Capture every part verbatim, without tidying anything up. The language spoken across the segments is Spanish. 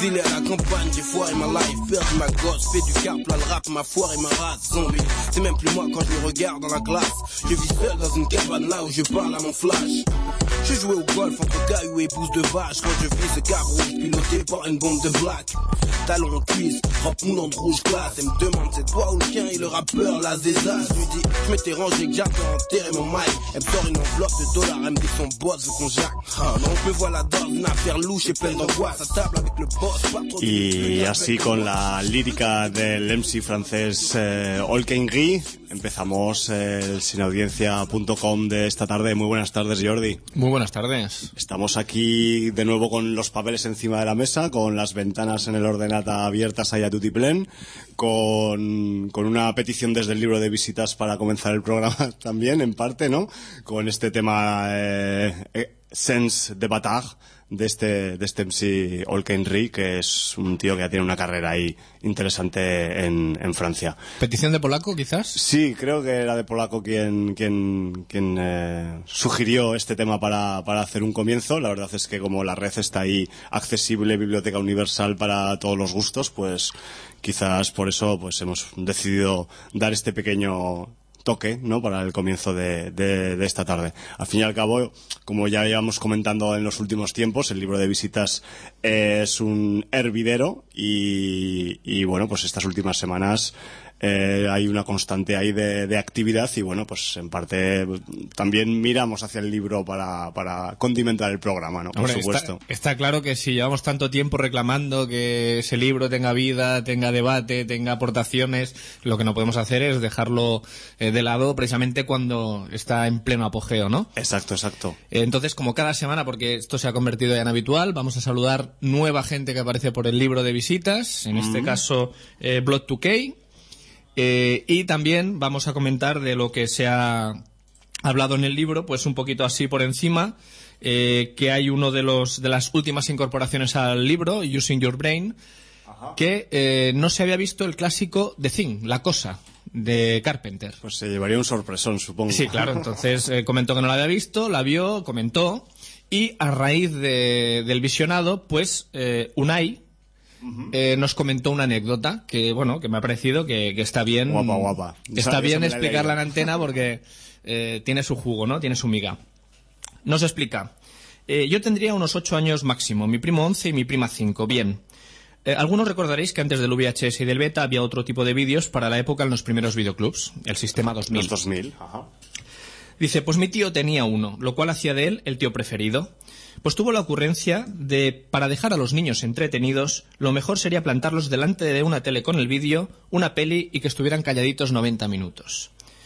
exilé à la campagne, j'ai foiré ma life, perdu ma gosse, fait du cap, là le rap m'a foiré ma race, zombie. C'est même plus moi quand je me regarde dans la glace. Je vis seul dans une cabane là où je parle à mon flash. Je jouais au golf entre cailloux et pouces de vache. Quand je vis ce cab rouge piloté par une bombe de black. Talons en cuisse, robe moulante rouge classe. Elle me demande c'est toi ou le chien et le rappeur la zéza. Je lui dis je m'étais rangé que j'attends enterrer mon mic. Elle me sort une enveloppe de dollars, elle me dit son boss veut qu'on jacque. Ah non, me voilà dans une affaire louche et pleine d'angoisse. À table avec le boss, pas trop de... Y así con la lírica del M C francés eh, Olkenry empezamos el sinaudiencia punto com de esta tarde. Muy buenas tardes, Jordi. Muy buenas tardes. Estamos aquí de nuevo con los papeles encima de la mesa, con las ventanas en el ordenata abiertas ahí a tutiplén, con, con una petición desde el libro de visitas para comenzar el programa también, en parte, ¿no? Con este tema eh, eh, Sense de Bataille de este, de este M C Olkenry, que es un tío que ya tiene una carrera ahí interesante en, en Francia. ¿Petición de polaco, quizás? Sí, creo que era de polaco quien, quien, quien eh, sugirió este tema para, para hacer un comienzo. La verdad es que como la red está ahí accesible, biblioteca universal para todos los gustos, pues quizás por eso pues hemos decidido dar este pequeño toque, ¿no?, para el comienzo de, de, de esta tarde. Al fin y al cabo, como ya íbamos comentando en los últimos tiempos, el libro de visitas es un hervidero y, y bueno, pues estas últimas semanas eh, hay una constante ahí de, de actividad y bueno, pues en parte también miramos hacia el libro para, para condimentar el programa, ¿no? Por Hombre, supuesto. Está, está claro que si llevamos tanto tiempo reclamando que ese libro tenga vida, tenga debate, tenga aportaciones, lo que no podemos hacer es dejarlo eh, de lado precisamente cuando está en pleno apogeo, ¿no? Exacto, exacto. Eh, entonces, como cada semana, porque esto se ha convertido ya en habitual, vamos a saludar nueva gente que aparece por el libro de visitas, en mm. este caso eh, Blood two K. Eh, y también vamos a comentar de lo que se ha hablado en el libro, pues un poquito así por encima, eh, que hay uno de los de las últimas incorporaciones al libro, Using Your Brain, Ajá. que eh, no se había visto el clásico The Thing, La Cosa, de Carpenter. Pues se llevaría un sorpresón, supongo. Sí, claro, entonces eh, comentó que no la había visto, la vio, comentó, y a raíz de, del visionado, pues eh, Unai, Uh-huh. Eh, nos comentó una anécdota que, bueno, que me ha parecido que, que está bien. Guapa, guapa. Está bien explicarla en antena porque eh, tiene su jugo, ¿no? Tiene su miga. Nos explica. Eh, yo tendría unos ocho años máximo, mi primo once y mi prima cinco. Bien. Eh, algunos recordaréis que antes del V H S y del beta había otro tipo de vídeos para la época en los primeros videoclubs, el sistema dos mil. Los dos mil, ajá. Dice, pues mi tío tenía uno, lo cual hacía de él el tío preferido. Pues tuvo la ocurrencia de, para dejar a los niños entretenidos, lo mejor sería plantarlos delante de una tele con el vídeo, una peli y que estuvieran calladitos noventa minutos.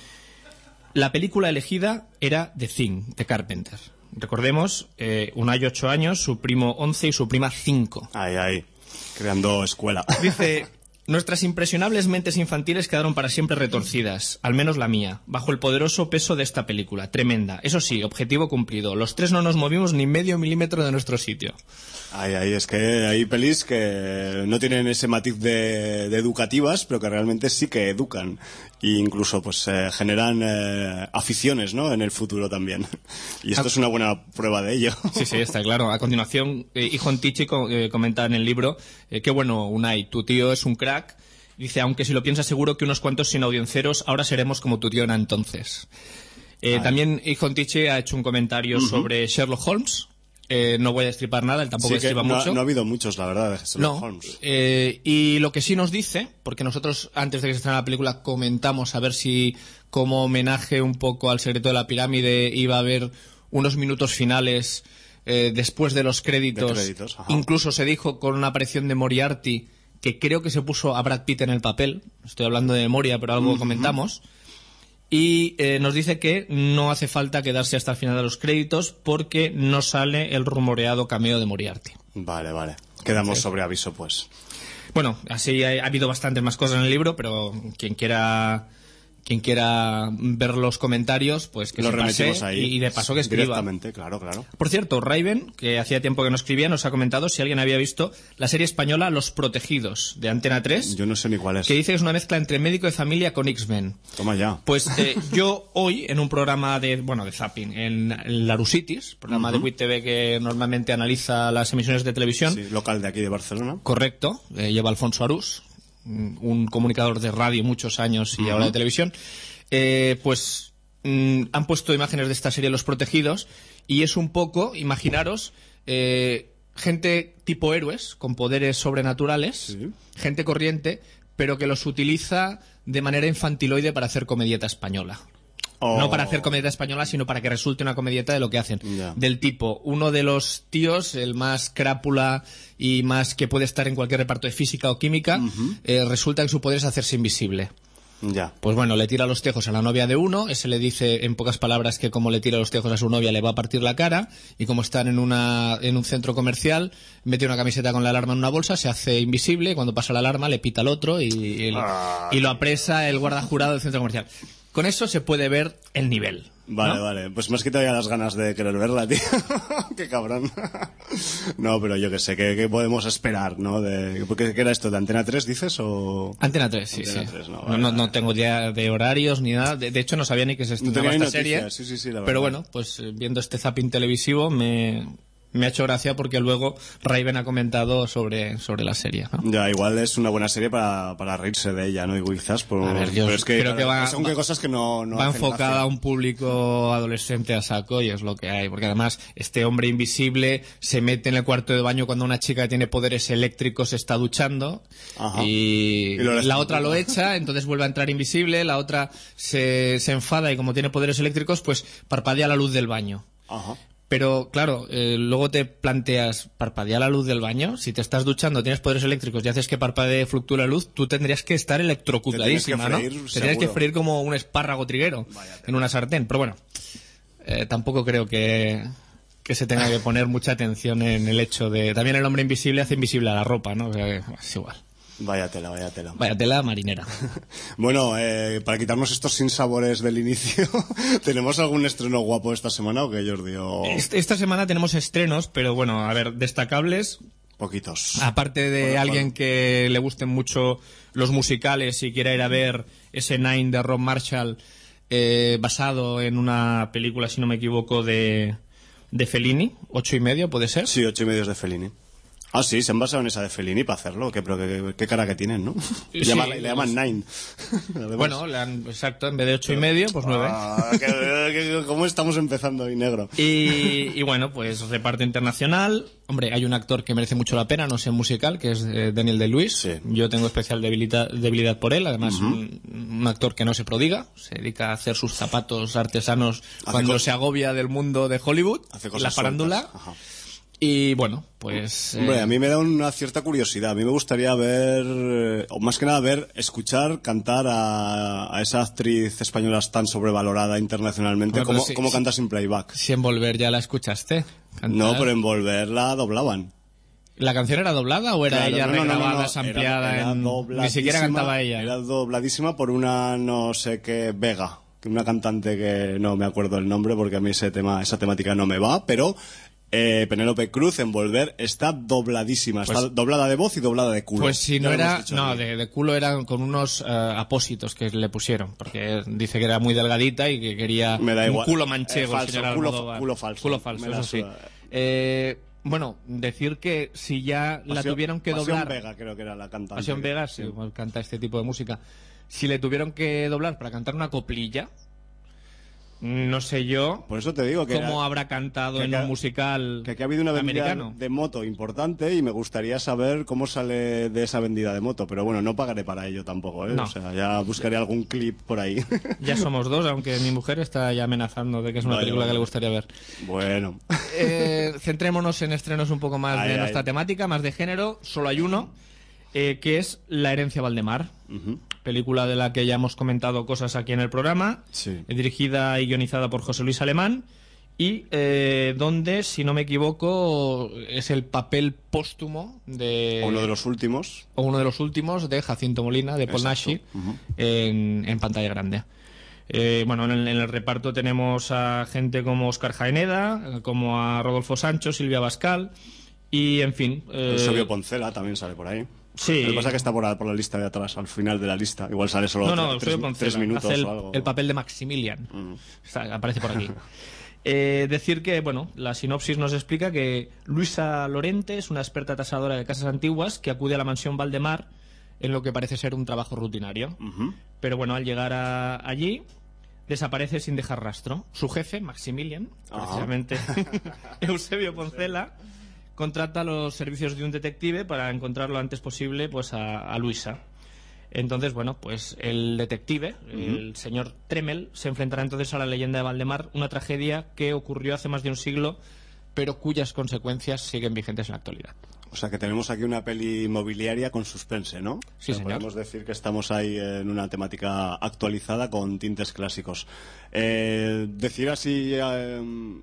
La película elegida era The Thing, de Carpenter. Recordemos, eh, Unai ocho años, su primo once y su prima cinco. Ay, ay, creando escuela. Dice... Nuestras impresionables mentes infantiles quedaron para siempre retorcidas, al menos la mía, bajo el poderoso peso de esta película. Tremenda. Eso sí, objetivo cumplido. Los tres no nos movimos ni medio milímetro de nuestro sitio. Ay, ay, es que hay pelis que no tienen ese matiz de, de educativas, pero que realmente sí que educan. E incluso pues eh, generan eh, aficiones, ¿no?, en el futuro también. Y esto a... es una buena prueba de ello. Sí, sí, está claro. A continuación, eh, Ijon Tichi co- eh, comenta en el libro eh, que bueno, Unai, tu tío es un crack. Dice, aunque si lo piensas seguro que unos cuantos sinaudiencieros ahora seremos como tu tío era entonces. Eh, también Ijon Tichi ha hecho un comentario uh-huh. sobre Sherlock Holmes. Eh, no voy a destripar nada, él tampoco sí, destripa no, mucho. No ha habido muchos, la verdad, de Sherlock no, Holmes. Eh, y lo que sí nos dice, porque nosotros antes de que se estrenara la película comentamos a ver si como homenaje un poco al secreto de la pirámide iba a haber unos minutos finales eh, después de los créditos. De créditos, ajá. Incluso se dijo con una aparición de Moriarty, que creo que se puso a Brad Pitt en el papel. Estoy hablando de memoria, pero algo uh-huh. comentamos. Y eh, nos dice que no hace falta quedarse hasta el final de los créditos porque no sale el rumoreado cameo de Moriarty. Vale, vale. Quedamos sí. sobre aviso, pues. Bueno, así ha, ha habido bastantes más cosas en el libro, pero quien quiera quien quiera ver los comentarios, pues que Lo se pase remitimos ahí. y, y de paso que escriba. Directamente, claro, claro. Por cierto, Raven, que hacía tiempo que no escribía, nos ha comentado si alguien había visto la serie española Los Protegidos, de Antena tres. Yo no sé ni cuál es. Que dice que es una mezcla entre Médico de Familia con X-Men. Toma ya. Pues eh, yo hoy, en un programa de, bueno, de zapping, en, en Larusitis, programa uh-huh. de W I T V que normalmente analiza las emisiones de televisión. Sí, local de aquí de Barcelona. Correcto, eh, lleva Alfonso Arús, un comunicador de radio muchos años y uh-huh. ahora de televisión. Eh, pues mm, han puesto imágenes de esta serie Los Protegidos y es un poco, imaginaros, eh, gente tipo héroes con poderes sobrenaturales, sí. gente corriente, pero que los utiliza de manera infantiloide para hacer comedieta española. Oh. No para hacer comedieta española, sino para que resulte una comedieta de lo que hacen. Yeah. Del tipo, uno de los tíos, el más crápula y más que puede estar en cualquier reparto de física o química, uh-huh. eh, resulta que su poder es hacerse invisible. Ya. Pues bueno, le tira los tejos a la novia de uno, ese le dice en pocas palabras que como le tira los tejos a su novia le va a partir la cara, y como están en una en un centro comercial, mete una camiseta con la alarma en una bolsa, se hace invisible, y cuando pasa la alarma le pita al otro y, y, ah, y lo apresa el guarda jurado del centro comercial. Con eso se puede ver el nivel. Vale, ¿no? vale. Pues me has quitado ya las ganas de querer verla, tío. Qué cabrón. No, pero yo qué sé, ¿qué, qué podemos esperar, no? De, ¿qué, ¿Qué era esto? ¿De Antena tres dices o...? Antena tres, sí, Antena sí. tres, no, no, no, no tengo idea de horarios ni nada. De, de hecho, no sabía ni que se estrenaba no esta serie. Sí, sí, sí, la verdad. Pero bueno, pues viendo este zapping televisivo me... Me ha hecho gracia porque luego Raven ha comentado sobre, sobre la serie, ¿no? Ya, igual es una buena serie para, para reírse de ella, ¿no? Y quizás por... A ver, yo pero es que, creo que va, son va, cosas que no, no va hacen enfocada gracia. a un público adolescente a saco y es lo que hay. Porque además este hombre invisible se mete en el cuarto de baño cuando una chica que tiene poderes eléctricos está duchando. Ajá. Y, y la otra lo echa, entonces vuelve a entrar invisible, la otra se, se enfada y como tiene poderes eléctricos, pues parpadea la luz del baño. Ajá. Pero, claro, eh, luego te planteas, ¿parpadea la luz del baño? Si te estás duchando, tienes poderes eléctricos y haces que parpadee, fluctúe la luz, tú tendrías que estar electrocutadísima, ¿no? Te tendrías que freír como un espárrago triguero en una sartén. Pero bueno, eh, tampoco creo que, que se tenga que poner mucha atención en el hecho de... También el hombre invisible hace invisible a la ropa, ¿no? O sea, que es igual. Vaya tela, vaya tela. Vaya tela marinera. Bueno, eh, para quitarnos estos sinsabores del inicio, ¿tenemos algún estreno guapo esta semana o qué, Jordi? O... Esta semana tenemos estrenos, pero bueno, a ver, destacables. Poquitos. Aparte de bueno, alguien bueno. que le gusten mucho los musicales y quiera ir a ver ese Nine de Rob Marshall, eh, basado en una película, si no me equivoco, de, de Fellini, ocho y medio, ¿puede ser? Sí, ocho y medio es de Fellini. Ah, sí, se han basado en esa de Fellini para hacerlo. Qué, pero qué, qué cara que tienen, ¿no? Sí, le, llaman, le llaman Nine. Bueno, le han, exacto, en vez de ocho y medio, pues nueve. Ah, que, que, ¿cómo estamos empezando hoy, negro? Y, y bueno, pues reparto internacional. Hombre, hay un actor que merece mucho la pena, no sé, musical, que es eh, Daniel Day-Lewis. Sí. Yo tengo especial debilidad, debilidad por él. Además, uh-huh. un, un actor que no se prodiga. Se dedica a hacer sus zapatos artesanos hace cuando co- se agobia del mundo de Hollywood. Hace cosas la farándula. Y bueno, pues... Hombre, eh... a mí me da una cierta curiosidad. A mí me gustaría ver, o más que nada ver, escuchar, cantar a, a esa actriz española tan sobrevalorada internacionalmente. Bueno, ¿Cómo, si, cómo canta sin playback? Si en Volver ya la escuchaste. Cantar. No, pero en Volver la doblaban. ¿La canción era doblada o era claro, ella no, regrabada, no, no, no. ampliada? Era, era en... Ni siquiera cantaba ella. Era dobladísima por una no sé qué Vega, una cantante que no me acuerdo el nombre porque a mí ese tema, esa temática no me va, pero... Eh, Penélope Cruz en Volver está dobladísima, pues, está doblada de voz y doblada de culo. Pues si no era, no, de, de culo eran con unos uh, apósitos que le pusieron, porque dice que era muy delgadita y que quería me da un igual. culo manchego. Eh, falso, culo, culo falso. Culo falso, eso sí. Eh, bueno, decir que si ya Pasión, la tuvieron que Pasión doblar... Vega creo que era la cantante. Pasión Vega, sí, sí. Canta este tipo de música. Si le tuvieron que doblar para cantar una coplilla... No sé yo por eso te digo que cómo era, habrá cantado que en que, un musical que aquí ha habido una vendida americano. de moto importante y me gustaría saber cómo sale de esa vendida de moto, pero bueno, no pagaré para ello tampoco, ¿eh? No. O sea, ya buscaré algún clip por ahí. Ya somos dos, aunque mi mujer está ya amenazando de que es una no, película yo, que le gustaría ver. Bueno. Eh, centrémonos en estrenos un poco más ay, de ay. nuestra temática, más de género. Solo hay uno, eh, que es La herencia Valdemar. Uh-huh. Película de la que ya hemos comentado cosas aquí en el programa, sí. dirigida y guionizada por José Luis Alemán, y eh, donde, si no me equivoco, es el papel póstumo de... O uno de los últimos. O uno de los últimos de Jacinto Molina, de Paul Naschy, uh-huh. en, en pantalla grande. Eh, bueno, en el, en el reparto tenemos a gente como Óscar Jaeneda, como a Rodolfo Sancho, Silvia Bascal y, en fin... Eh... Eusebio Poncela también sale por ahí. Sí. Lo que pasa es que está por la, por la lista de atrás, al final de la lista. Igual sale solo no, no, tres, tres, tres minutos hace el, o algo. el papel de Maximilian. Mm. Está, aparece por aquí. eh, decir que, bueno, la sinopsis nos explica que Luisa Lorente es una experta tasadora de casas antiguas que acude a la mansión Valdemar en lo que parece ser un trabajo rutinario. Uh-huh. Pero bueno, al llegar a, allí, desaparece sin dejar rastro. Su jefe, Maximilian, uh-huh. precisamente Eusebio Poncela, contrata los servicios de un detective para encontrar lo antes posible pues a, a Luisa. Entonces, bueno, pues el detective, uh-huh. el señor Tremel, se enfrentará entonces a la leyenda de Valdemar, una tragedia que ocurrió hace más de un siglo, pero cuyas consecuencias siguen vigentes en la actualidad. O sea que tenemos aquí una peli inmobiliaria con suspense, ¿no? Sí, o sea, señor. Podemos decir que estamos ahí en una temática actualizada con tintes clásicos. Eh, decir así eh,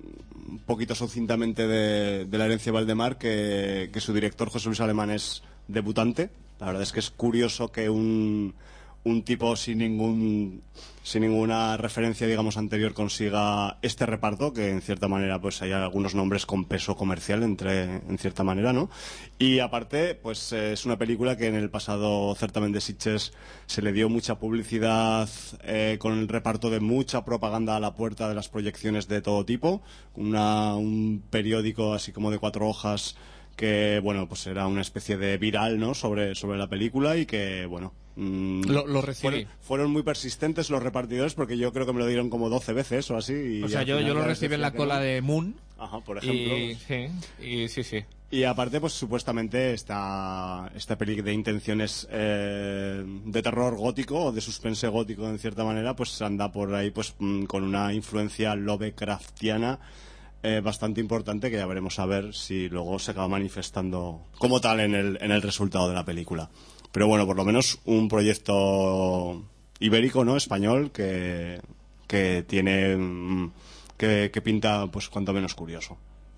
un poquito sucintamente de, de La herencia de Valdemar que, que su director José Luis Alemán es debutante. La verdad es que es curioso que un, un tipo sin ningún sin ninguna referencia, digamos, anterior consiga este reparto, que en cierta manera pues hay algunos nombres con peso comercial entre en cierta manera, ¿no? Y aparte, pues eh, es una película que en el pasado certamen de Sitges se le dio mucha publicidad eh, con el reparto de mucha propaganda a la puerta de las proyecciones de todo tipo, una, un periódico así como de cuatro hojas que, bueno, pues era una especie de viral, ¿no?, sobre, sobre la película y que, bueno... Mmm, lo, lo recibí. Fueron, fueron muy persistentes los repartidores porque yo creo que me lo dieron como doce veces o así. Y o sea, yo, yo lo recibí en la cola no. de Moon. Ajá, por ejemplo. Y, sí, y, sí, sí. Y aparte, pues supuestamente esta, esta peli de intenciones eh, de terror gótico o de suspense gótico en cierta manera, pues anda por ahí pues con una influencia Lovecraftiana Eh, bastante importante, que ya veremos a ver si luego se acaba manifestando como tal en el, en el resultado de la película. Pero bueno, por lo menos un proyecto ibérico, ¿no?, español, que, que tiene que, que pinta pues cuanto menos curioso.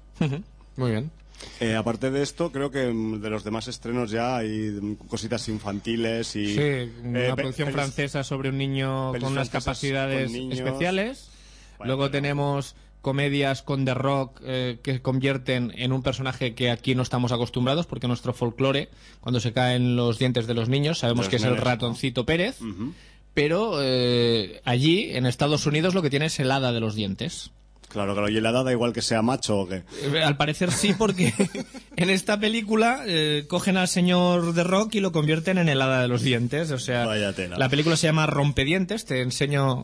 Muy bien. Eh, aparte de esto, creo que de los demás estrenos ya hay cositas infantiles y... Sí, una eh, producción pelis, francesa sobre un niño con unas capacidades con especiales. Bueno, Luego pero... tenemos comedias con The Rock eh, que convierten en un personaje que aquí no estamos acostumbrados, porque nuestro folclore, cuando se caen los dientes de los niños, sabemos los que es nenes, el ratoncito ¿no? Pérez, Uh-huh. pero eh, allí, en Estados Unidos, lo que tiene es el hada de los dientes. Claro, claro, y el hada da igual que sea macho o qué. Eh, al parecer sí, porque en esta película eh, cogen al señor The Rock y lo convierten en el hada de los dientes. O sea, Vaya tela. La película se llama Rompedientes, te enseño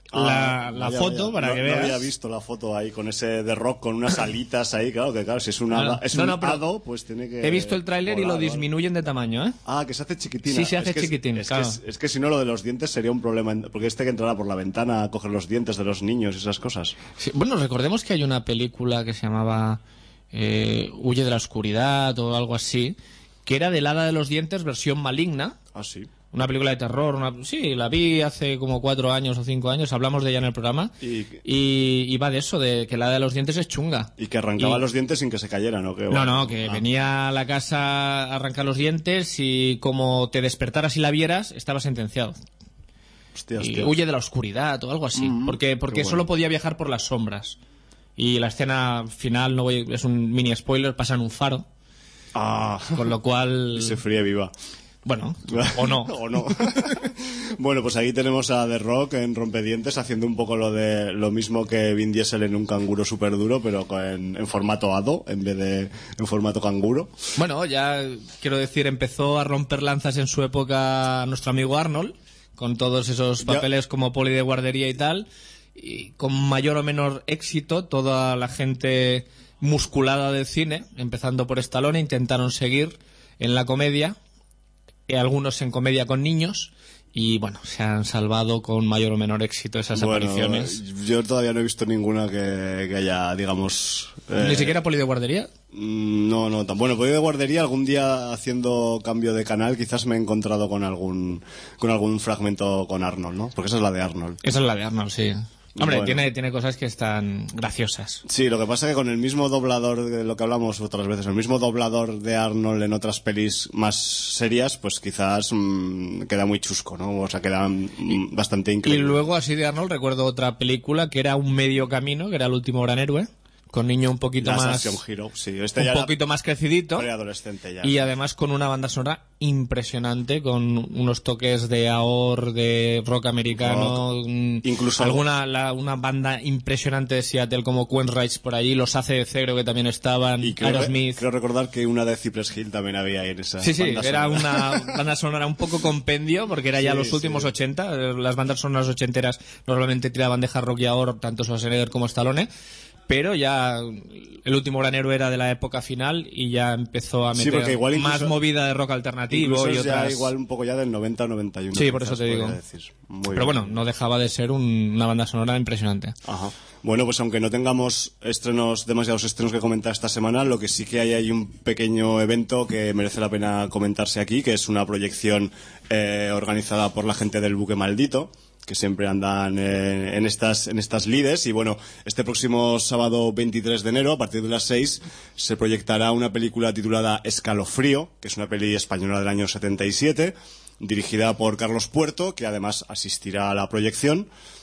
la, Ah, la vaya, foto vaya. para no, que veas. No había visto la foto ahí con ese The Rock con unas alitas ahí, claro, que claro, si es un, hada, No, es no, un no, pero hado, pues tiene que... He visto el tráiler y lo volar, disminuyen de tamaño, ¿eh? Ah, que se hace chiquitina. Sí, se hace es que, chiquitín, es, claro. es, que, es, es que si no lo de los dientes sería un problema, porque este que entrará por la ventana a coger los dientes de los niños y esas cosas. Sí, bueno, recordemos que hay una película que se llamaba eh, Huye de la oscuridad o algo así, que era del hada de los dientes versión maligna. Ah, sí. Una película de terror, una... sí, la vi hace como cuatro años o cinco años, hablamos de ella en el programa, y, y, y va de eso, de que la hada de los dientes es chunga. Y que arrancaba y... los dientes sin que se cayeran, ¿no? Que, no, bueno, no, que ah. venía a la casa a arrancar los dientes y como te despertaras y la vieras, estaba sentenciado. Hostia, Y hostia. huye de la oscuridad o algo así, Mm-hmm. porque, porque bueno. solo podía viajar por las sombras. Y la escena final, no voy, es un mini spoiler, pasa en un faro, Ah. con lo cual... Y se fríe viva. Bueno, o no. o no. Bueno, pues ahí tenemos a The Rock en Rompedientes haciendo un poco lo de lo mismo que Vin Diesel en un canguro súper duro, pero en, en formato hado en vez de en formato canguro. Bueno, ya quiero decir, empezó a romper lanzas en su época nuestro amigo Arnold, con todos esos papeles ya. Como poli de guardería y tal, y con mayor o menor éxito toda la gente musculada del cine, empezando por Stallone, intentaron seguir en la comedia, y algunos en comedia con niños, y bueno, se han salvado con mayor o menor éxito esas bueno, apariciones. Yo todavía no he visto ninguna que, que haya, digamos... Eh, ¿Ni siquiera poli de guardería? No, no, tan bueno. Poli de guardería, algún día haciendo cambio de canal, quizás me he encontrado con algún con algún fragmento con Arnold, ¿no? Porque esa es la de Arnold. Esa es la de Arnold, sí. Hombre, bueno. tiene, tiene cosas que están graciosas. Sí, lo que pasa es que con el mismo doblador de lo que hablamos otras veces, el mismo doblador de Arnold en otras pelis más serias, pues quizás mmm, queda muy chusco, ¿no? O sea, queda mmm, bastante increíble. Y luego, así de Arnold, recuerdo otra película que era un medio camino, que era El último gran héroe, con niño un poquito Las más... Action Hero, sí. Este un ya poquito más crecidito. Preadolescente ya. Y además con una banda sonora impresionante, con unos toques de Aor, de rock americano, Rock. mm, Incluso alguna la, una banda impresionante de Seattle como Queensryche por allí, los Hace de Cegro que también estaban, Y creo, Aerosmith. creo recordar que una de Cypress Hill también había ahí en esa Sí, sí, banda era sonora. una banda sonora un poco compendio, porque era ya Sí, los últimos sí. ochenta. Las bandas sonoras ochenteras normalmente tiraban de hard rock y Aor, tanto Schwarzenegger como Stallone. Pero ya El último gran héroe era de la época final y ya empezó a Sí, meter porque igual incluso- más movida de rock alternativo Incluso y es ya otras... igual un poco ya del noventa noventa y uno. Sí, por eso quizás te digo. podría decir. Muy Pero bien. bueno, no dejaba de ser un- una banda sonora impresionante. Ajá. Bueno, pues aunque no tengamos estrenos, demasiados estrenos que comentar esta semana, lo que sí que hay hay un pequeño evento que merece la pena comentarse aquí, que es una proyección eh, organizada por la gente del Buque Maldito, que siempre andan eh, en estas en estas lides. Y bueno, este próximo sábado veintitrés de enero, a partir de las seis, se proyectará una película titulada Escalofrío, que es una peli española del año setenta y siete, dirigida por Carlos Puerto, que además asistirá a la proyección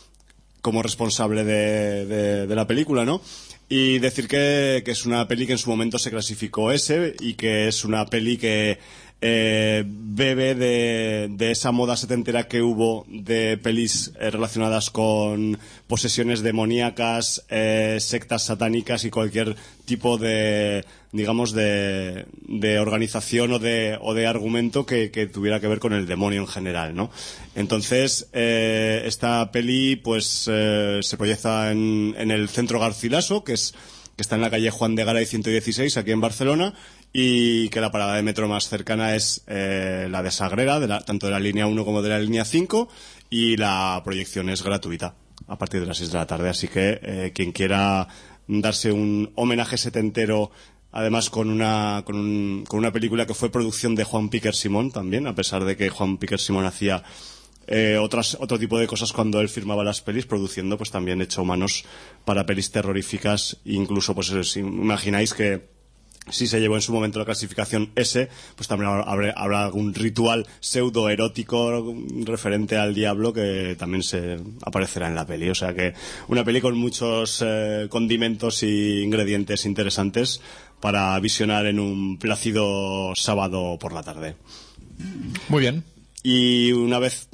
como responsable de, de, de la película, ¿no? Y decir que, que es una peli que en su momento se clasificó S y que es una peli que eh, bebe de, de esa moda setentera que hubo de pelis eh, relacionadas con posesiones demoníacas, eh, sectas satánicas y cualquier tipo de, digamos, de, de organización o de, o de argumento que, que tuviera que ver con el demonio en general, ¿no? Entonces, eh, esta peli pues eh, se proyecta en, en el Centro Garcilaso, que es que está en la calle Juan de Garay ciento dieciséis, aquí en Barcelona, y que la parada de metro más cercana es eh, la de Sagrera, de la, tanto de la línea uno como de la línea cinco, y la proyección es gratuita a partir de las seis de la tarde, así que eh, quien quiera darse un homenaje setentero, además con una, con, un, con una película que fue producción de Juan Piquer Simón también, a pesar de que Juan Piquer Simón hacía Eh, otras, otro tipo de cosas cuando él firmaba las pelis, produciendo pues también hecho manos para pelis terroríficas. Incluso pues si imagináis que si se llevó en su momento la clasificación S, pues también habrá, habrá algún ritual pseudo erótico referente al diablo que también se aparecerá en la peli. O sea que una peli con muchos eh, condimentos y ingredientes interesantes para visionar en un plácido sábado por la tarde. Muy bien. Y una vez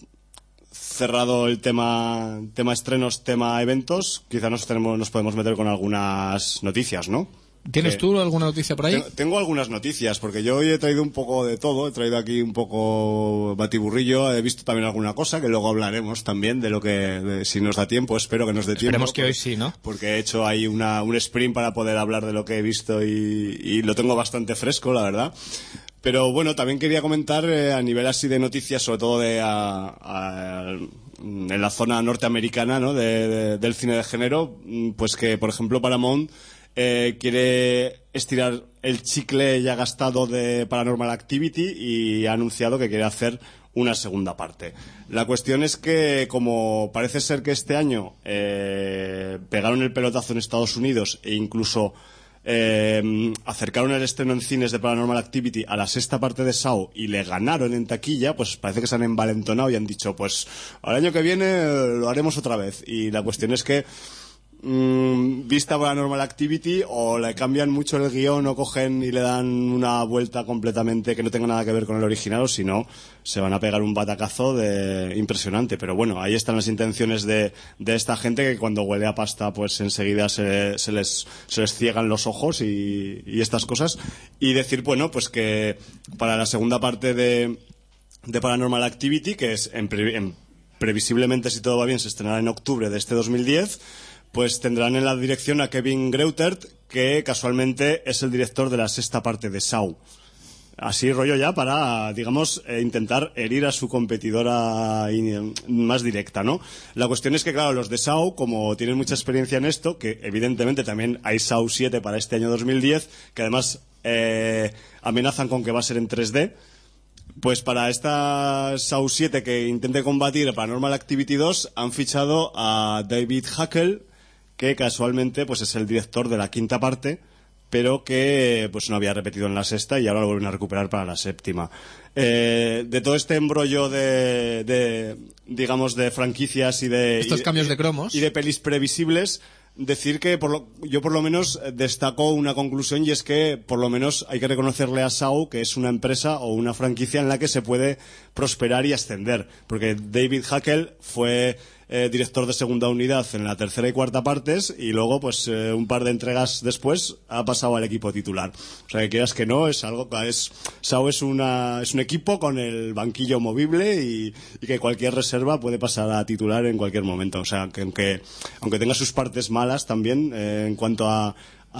cerrado el tema tema estrenos, tema eventos, quizá nos tenemos, nos podemos meter con algunas noticias, ¿no? ¿Tienes Que- tú alguna noticia por ahí? Tengo, tengo algunas noticias, porque yo hoy he traído un poco de todo, he traído aquí un poco batiburrillo, he visto también alguna cosa, que luego hablaremos también de lo que, de- si nos da tiempo, espero que nos dé tiempo. Esperemos que hoy sí, ¿no? Porque he hecho ahí una, un sprint para poder hablar de lo que he visto y, y lo tengo bastante fresco, la verdad. Pero bueno, también quería comentar eh, a nivel así de noticias, sobre todo de a- a- en la zona norteamericana, ¿no? de, de- del cine de género, mm, pues que, por ejemplo, Paramount eh, quiere estirar el chicle ya gastado de Paranormal Activity y ha anunciado que quiere hacer una segunda parte. La cuestión es que, como parece ser que este año eh, pegaron el pelotazo en Estados Unidos e incluso eh, acercaron el estreno en cines de Paranormal Activity a la sexta parte de Saw y le ganaron en taquilla, pues parece que se han envalentonado y han dicho, pues al año que viene eh, lo haremos otra vez. Y la cuestión es que Mm, vista Paranormal Activity, o le cambian mucho el guión o cogen y le dan una vuelta completamente que no tenga nada que ver con el original, o si no, se van a pegar un batacazo de impresionante. Pero bueno, ahí están las intenciones de, de esta gente, que cuando huele a pasta pues enseguida se, se les se les ciegan los ojos y, y estas cosas. Y decir, bueno, pues que para la segunda parte de, de Paranormal Activity, que es en, pre- en, previsiblemente, si todo va bien, se estrenará en octubre de este dos mil diez, pues tendrán en la dirección a Kevin Greutert, que casualmente es el director de la sexta parte de Saw. Así rollo ya para, digamos, eh, intentar herir a su competidora in- más directa, ¿no? La cuestión es que, claro, los de Saw, como tienen mucha experiencia en esto, que evidentemente también hay Saw siete para este año dos mil diez, que además eh, amenazan con que va a ser en tres D, Pues para esta S A U siete que intente combatir Paranormal Activity dos han fichado a David Hackel, que casualmente pues es el director de la quinta parte, pero que pues no había repetido en la sexta y ahora lo vuelven a recuperar para la séptima. Eh, de todo este embrollo de, de digamos de franquicias y de estos y de, cambios de cromos y de pelis previsibles, decir que por lo, yo por lo menos destaco una conclusión, y es que por lo menos hay que reconocerle a S A U que es una empresa o una franquicia en la que se puede prosperar y ascender, porque David Hackel fue eh, director de segunda unidad en la tercera y cuarta partes y luego pues eh, un par de entregas después ha pasado al equipo titular. O sea, que quieras que no, es algo es S A U es una es un equipo con el banquillo movible y, y que cualquier reserva puede pasar a titular en cualquier momento. O sea, que aunque aunque tenga sus partes malas también eh, en cuanto a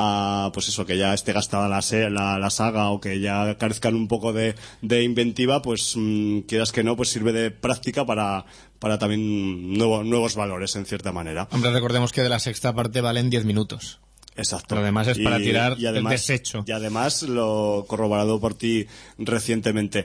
a pues eso, que ya esté gastada la, la, la saga o que ya carezcan un poco de, de inventiva, pues mmm, quieras que no, pues sirve de práctica para, para también nuevo, nuevos valores en cierta manera. Hombre, recordemos que de la sexta parte valen diez minutos. Exacto. Lo demás es para y, tirar y además, el desecho. Y además lo corroborado por ti recientemente.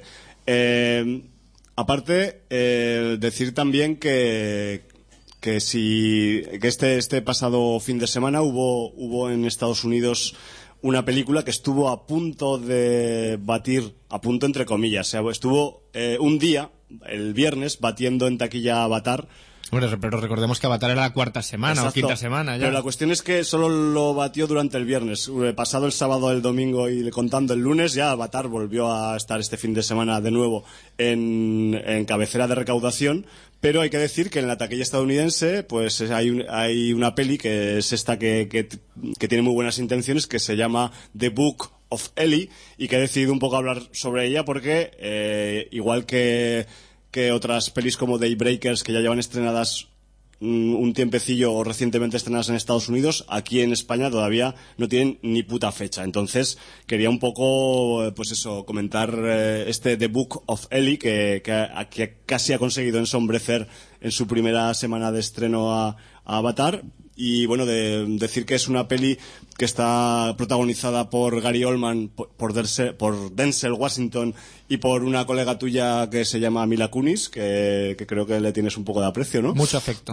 Eh, aparte, eh, decir también que que si que este este pasado fin de semana hubo hubo en Estados Unidos una película que estuvo a punto de batir, a punto entre comillas, o sea, estuvo eh, un día, el viernes, batiendo en taquilla Avatar. Bueno, pero recordemos que Avatar era la cuarta semana. Exacto. O quinta semana ya. Pero la cuestión es que solo lo batió durante el viernes. Pasado el sábado, el domingo y contando el lunes, ya Avatar volvió a estar este fin de semana de nuevo en, en cabecera de recaudación. Pero hay que decir que en la taquilla estadounidense pues hay, un, hay una peli que es esta que, que, que tiene muy buenas intenciones, que se llama The Book of Eli, y que he decidido un poco hablar sobre ella porque eh, igual que que otras pelis como Daybreakers, que ya llevan estrenadas un, un tiempecillo o recientemente estrenadas en Estados Unidos, aquí en España todavía no tienen ni puta fecha. Entonces quería un poco, pues eso, comentar eh, este The Book of Eli, que, que, que casi ha conseguido ensombrecer en su primera semana de estreno a, a Avatar. Y bueno, de decir que es una peli que está protagonizada por Gary Oldman, por, por, Denzel, por Denzel Washington y por una colega tuya que se llama Mila Kunis, que, que creo que le tienes un poco de aprecio, ¿no? Mucho afecto.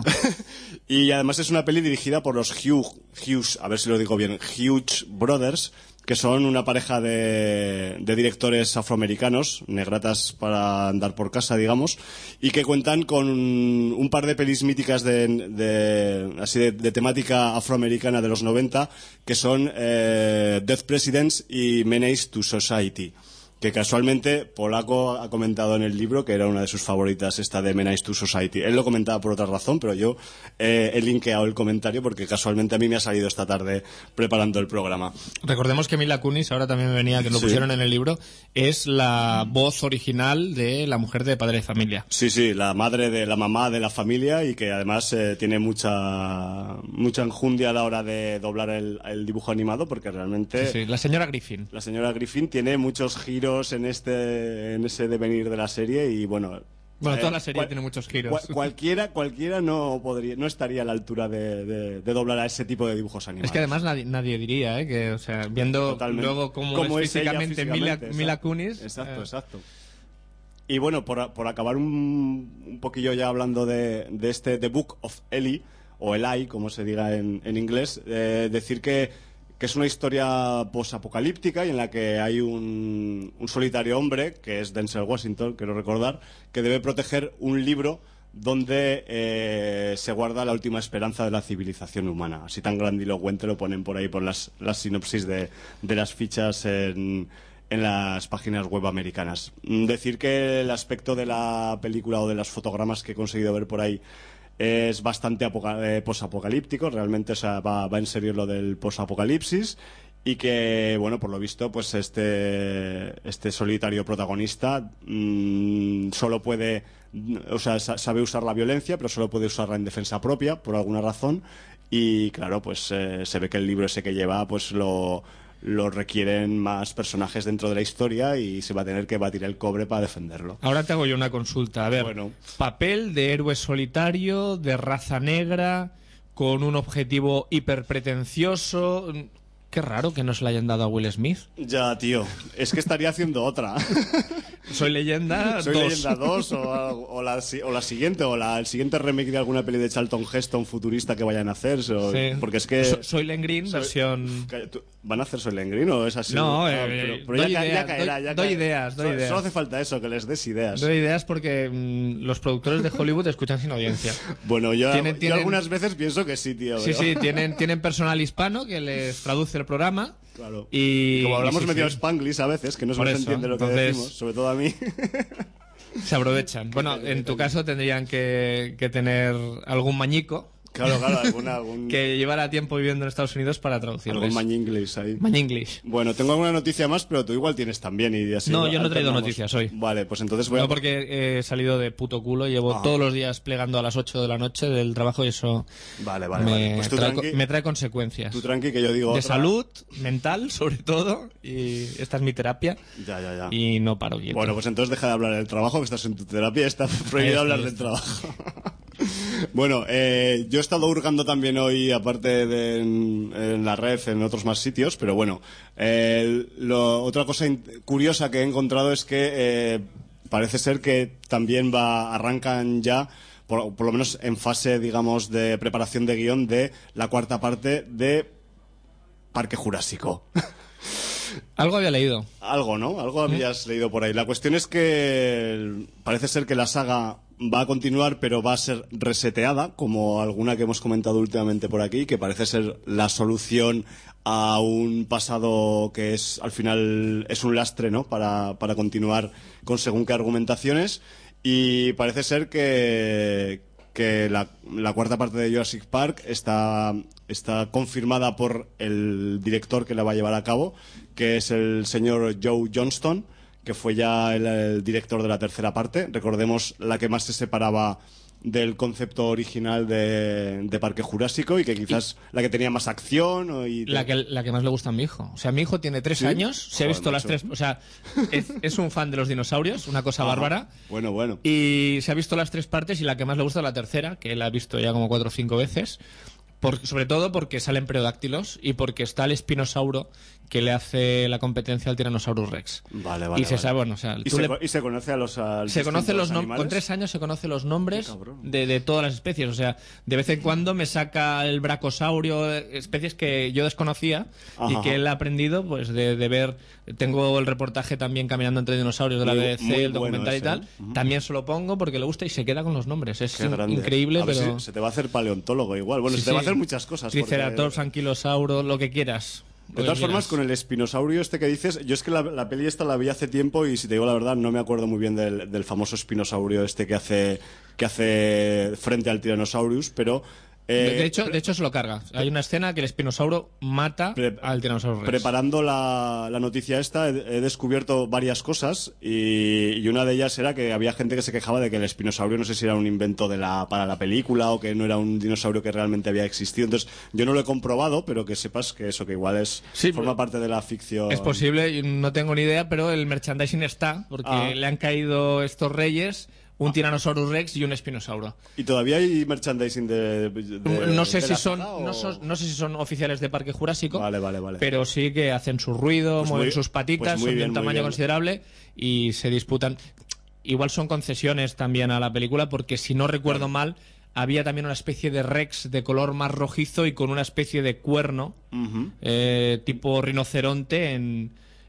Y además es una peli dirigida por los Hughes, Hughes, a ver si lo digo bien, Hughes Brothers, que son una pareja de, de directores afroamericanos, negratas para andar por casa, digamos, y que cuentan con un, un par de pelis míticas de, de así de, de temática afroamericana de los noventa, que son eh, Dead Presidents y Menace to Society, que casualmente Polaco ha comentado en el libro que era una de sus favoritas, esta de Menace to Society. Él lo comentaba por otra razón, pero yo eh, he linkeado el comentario porque casualmente a mí me ha salido esta tarde preparando el programa. Recordemos que Mila Kunis, ahora también me venía que lo sí. pusieron en el libro, es la voz original de la mujer de Padre de Familia. Sí, sí, la madre de la mamá de la familia, y que además eh, tiene mucha mucha enjundia a la hora de doblar el, el dibujo animado, porque realmente... Sí, sí, la señora Griffin. La señora Griffin tiene muchos giros en este en ese devenir de la serie, y bueno bueno toda la serie cual, tiene muchos giros. Cual, cualquiera cualquiera no podría no estaría a la altura de, de, de doblar a ese tipo de dibujos animados. Es que además nadie, nadie diría ¿eh? que o sea viendo Totalmente. Luego cómo, cómo es, es físicamente, físicamente Mila, Mila Kunis. Exacto, eh. exacto. Y bueno, por, por acabar un, un poquillo ya hablando de, de este The Book of Eli, o Eli, como se diga en, en inglés, eh, decir que que es una historia posapocalíptica y en la que hay un, un solitario hombre, que es Denzel Washington, quiero recordar, que debe proteger un libro donde eh, se guarda la última esperanza de la civilización humana. Así tan grandilocuente lo ponen por ahí por las, las sinopsis de, de las fichas en, en las páginas web americanas. Decir que el aspecto de la película o de los fotogramas que he conseguido ver por ahí es bastante eh, posapocalíptico, realmente, o sea, va, va en serio lo del posapocalipsis, y que, bueno, por lo visto, pues este este solitario protagonista mmm, solo puede, o sea, sabe usar la violencia, pero solo puede usarla en defensa propia, por alguna razón, y claro, pues eh, se ve que el libro ese que lleva, pues lo... lo requieren más personajes dentro de la historia y se va a tener que batir el cobre para defenderlo. Ahora te hago yo una consulta. A ver, bueno. Papel de héroe solitario, de raza negra, con un objetivo hiperpretencioso. Qué raro que no se la hayan dado a Will Smith. Ya, tío. Es que estaría haciendo otra. Soy Leyenda Soy dos. Leyenda dos o, o, la, o la siguiente, o la, el siguiente remake de alguna peli de Charlton Heston futurista que vayan a hacer. So, Sí. Porque es que... So- Soylent Green, Soy- versión... ¿Van a hacer Soylent Green o es así? No, Ah, eh, pero, pero doy ya, ca- ideas, ya caerá. doy- ya doy caerá. ideas, doy solo, ideas. Solo hace falta eso, que les des ideas. Doy ideas porque mm, los productores de Hollywood escuchan sin audiencia. Bueno, yo, Tienen- yo tienen- algunas veces pienso que sí, tío. Sí, pero- sí, tienen, tienen personal hispano que les traduce el programa. Claro. Y, Como hablamos y sí, medio sí, Spanglish a veces, que no se Por nos eso, entiende lo que entonces- decimos, sobre todo a mí. se aprovechan. Bueno, en tu caso tendrían que, que tener algún mañico Claro, claro, alguna, algún, que llevara tiempo viviendo en Estados Unidos para traducirles. algún mañinglish ahí. Mañinglish. Bueno, tengo alguna noticia más, pero tú igual tienes también y así. No, yo no he traído alternamos. noticias hoy. Vale, pues entonces voy a... No, porque he salido de puto culo. Llevo Ah. todos los días plegando a las ocho de la noche del trabajo y eso Vale, vale, me, vale. Pues tú trae, tranqui, me trae consecuencias. tú tranqui que yo digo De otra. salud, mental, sobre todo. Y esta es mi terapia. Ya, ya, ya. Y no paro quieto. Bueno, pues entonces deja de hablar del trabajo, que estás en tu terapia y está prohibido Ahí hablar está, del trabajo. Bueno, eh, yo he estado hurgando también hoy, aparte de en, en la red, en otros más sitios, pero bueno, eh, lo- otra cosa in- curiosa que he encontrado es que eh, parece ser que también va arrancan ya, por, por lo menos en fase, digamos, de preparación de guión de la cuarta parte de Parque Jurásico. Algo había leído. Algo, ¿no? Algo habías leído por ahí. La cuestión es que parece ser que la saga va a continuar, pero va a ser reseteada, como alguna que hemos comentado últimamente por aquí, que parece ser la solución a un pasado que es, al final, es un lastre, ¿no? Para, para continuar con según qué argumentaciones. Y parece ser que, que la, la cuarta parte de Jurassic Park está, está confirmada por el director que la va a llevar a cabo, que es el señor Joe Johnston, que fue ya el, el director de la tercera parte. Recordemos la que más se separaba del concepto original de, de Parque Jurásico y que quizás la que tenía más acción o- y La que, la que más le gusta a mi hijo. O sea, mi hijo tiene tres ¿Sí? años, se Joder, ha visto las macho. tres... O sea, es, es un fan de los dinosaurios, una cosa Ajá. bárbara. Bueno, bueno. Y se ha visto las tres partes y la que más le gusta es la tercera, que la ha visto ya como cuatro o cinco veces. Por- sobre todo porque salen preodáctilos y porque está el espinosauro que le hace la competencia al Tyrannosaurus Rex. Vale, vale. y se vale. sabe, bueno, o sea, ¿Y tú se, le- co- y se conoce a los a se conoce distintos los nombres, animales? con tres años se conoce los nombres Qué cabrón. de, de todas las especies. O sea, de vez en cuando me saca el brachosaurio, eh, especies que yo desconocía y Ajá. que él ha aprendido pues de, de ver. Tengo el reportaje también Caminando entre dinosaurios de la Muy- B B C, muy el bueno documental y ese, tal. ¿eh? Ujú. También se lo pongo porque le gusta y se queda con los nombres. Es Qué in- grande. increíble, A ver pero... si se te va a hacer paleontólogo igual. Bueno, Sí, se te va a sí. hacer muchas cosas. porque- Triceratops, anquilosauro, lo que quieras. De todas formas, con el espinosaurio este que dices, yo es que la, la peli esta la vi hace tiempo y si te digo la verdad no me acuerdo muy bien del, del famoso espinosaurio este que hace que hace frente al Tyrannosaurus, pero eh, De, de hecho, de hecho se lo carga. Hay una escena que el espinosauro mata Pre- al Tyrannosaurus Rex. preparando la, la noticia esta he, he descubierto varias cosas y, y una de ellas era que había gente que se quejaba de que el espinosaurio no sé si era un invento de la, para la película o que no era un dinosaurio que realmente había existido. Entonces yo no lo he comprobado, pero que sepas que eso que igual es Sí, forma parte de la ficción. Es posible, no tengo ni idea, pero el merchandising está, porque Ah. le han caído estos reyes, un Tyrannosaurus Rex y un espinosauro. ¿Y todavía hay merchandising de, de- no sé de si la son, saga, o- no, son- no sé si son oficiales de Parque Jurásico, Vale, vale, vale. pero sí que hacen su ruido, Pues mueven muy- sus patitas, pues muy son bien, de un muy tamaño bien. considerable y se disputan. Igual son concesiones también a la película, porque si no recuerdo mal, había también una especie de Rex de color más rojizo y con una especie de cuerno Ujú. eh, tipo rinoceronte en,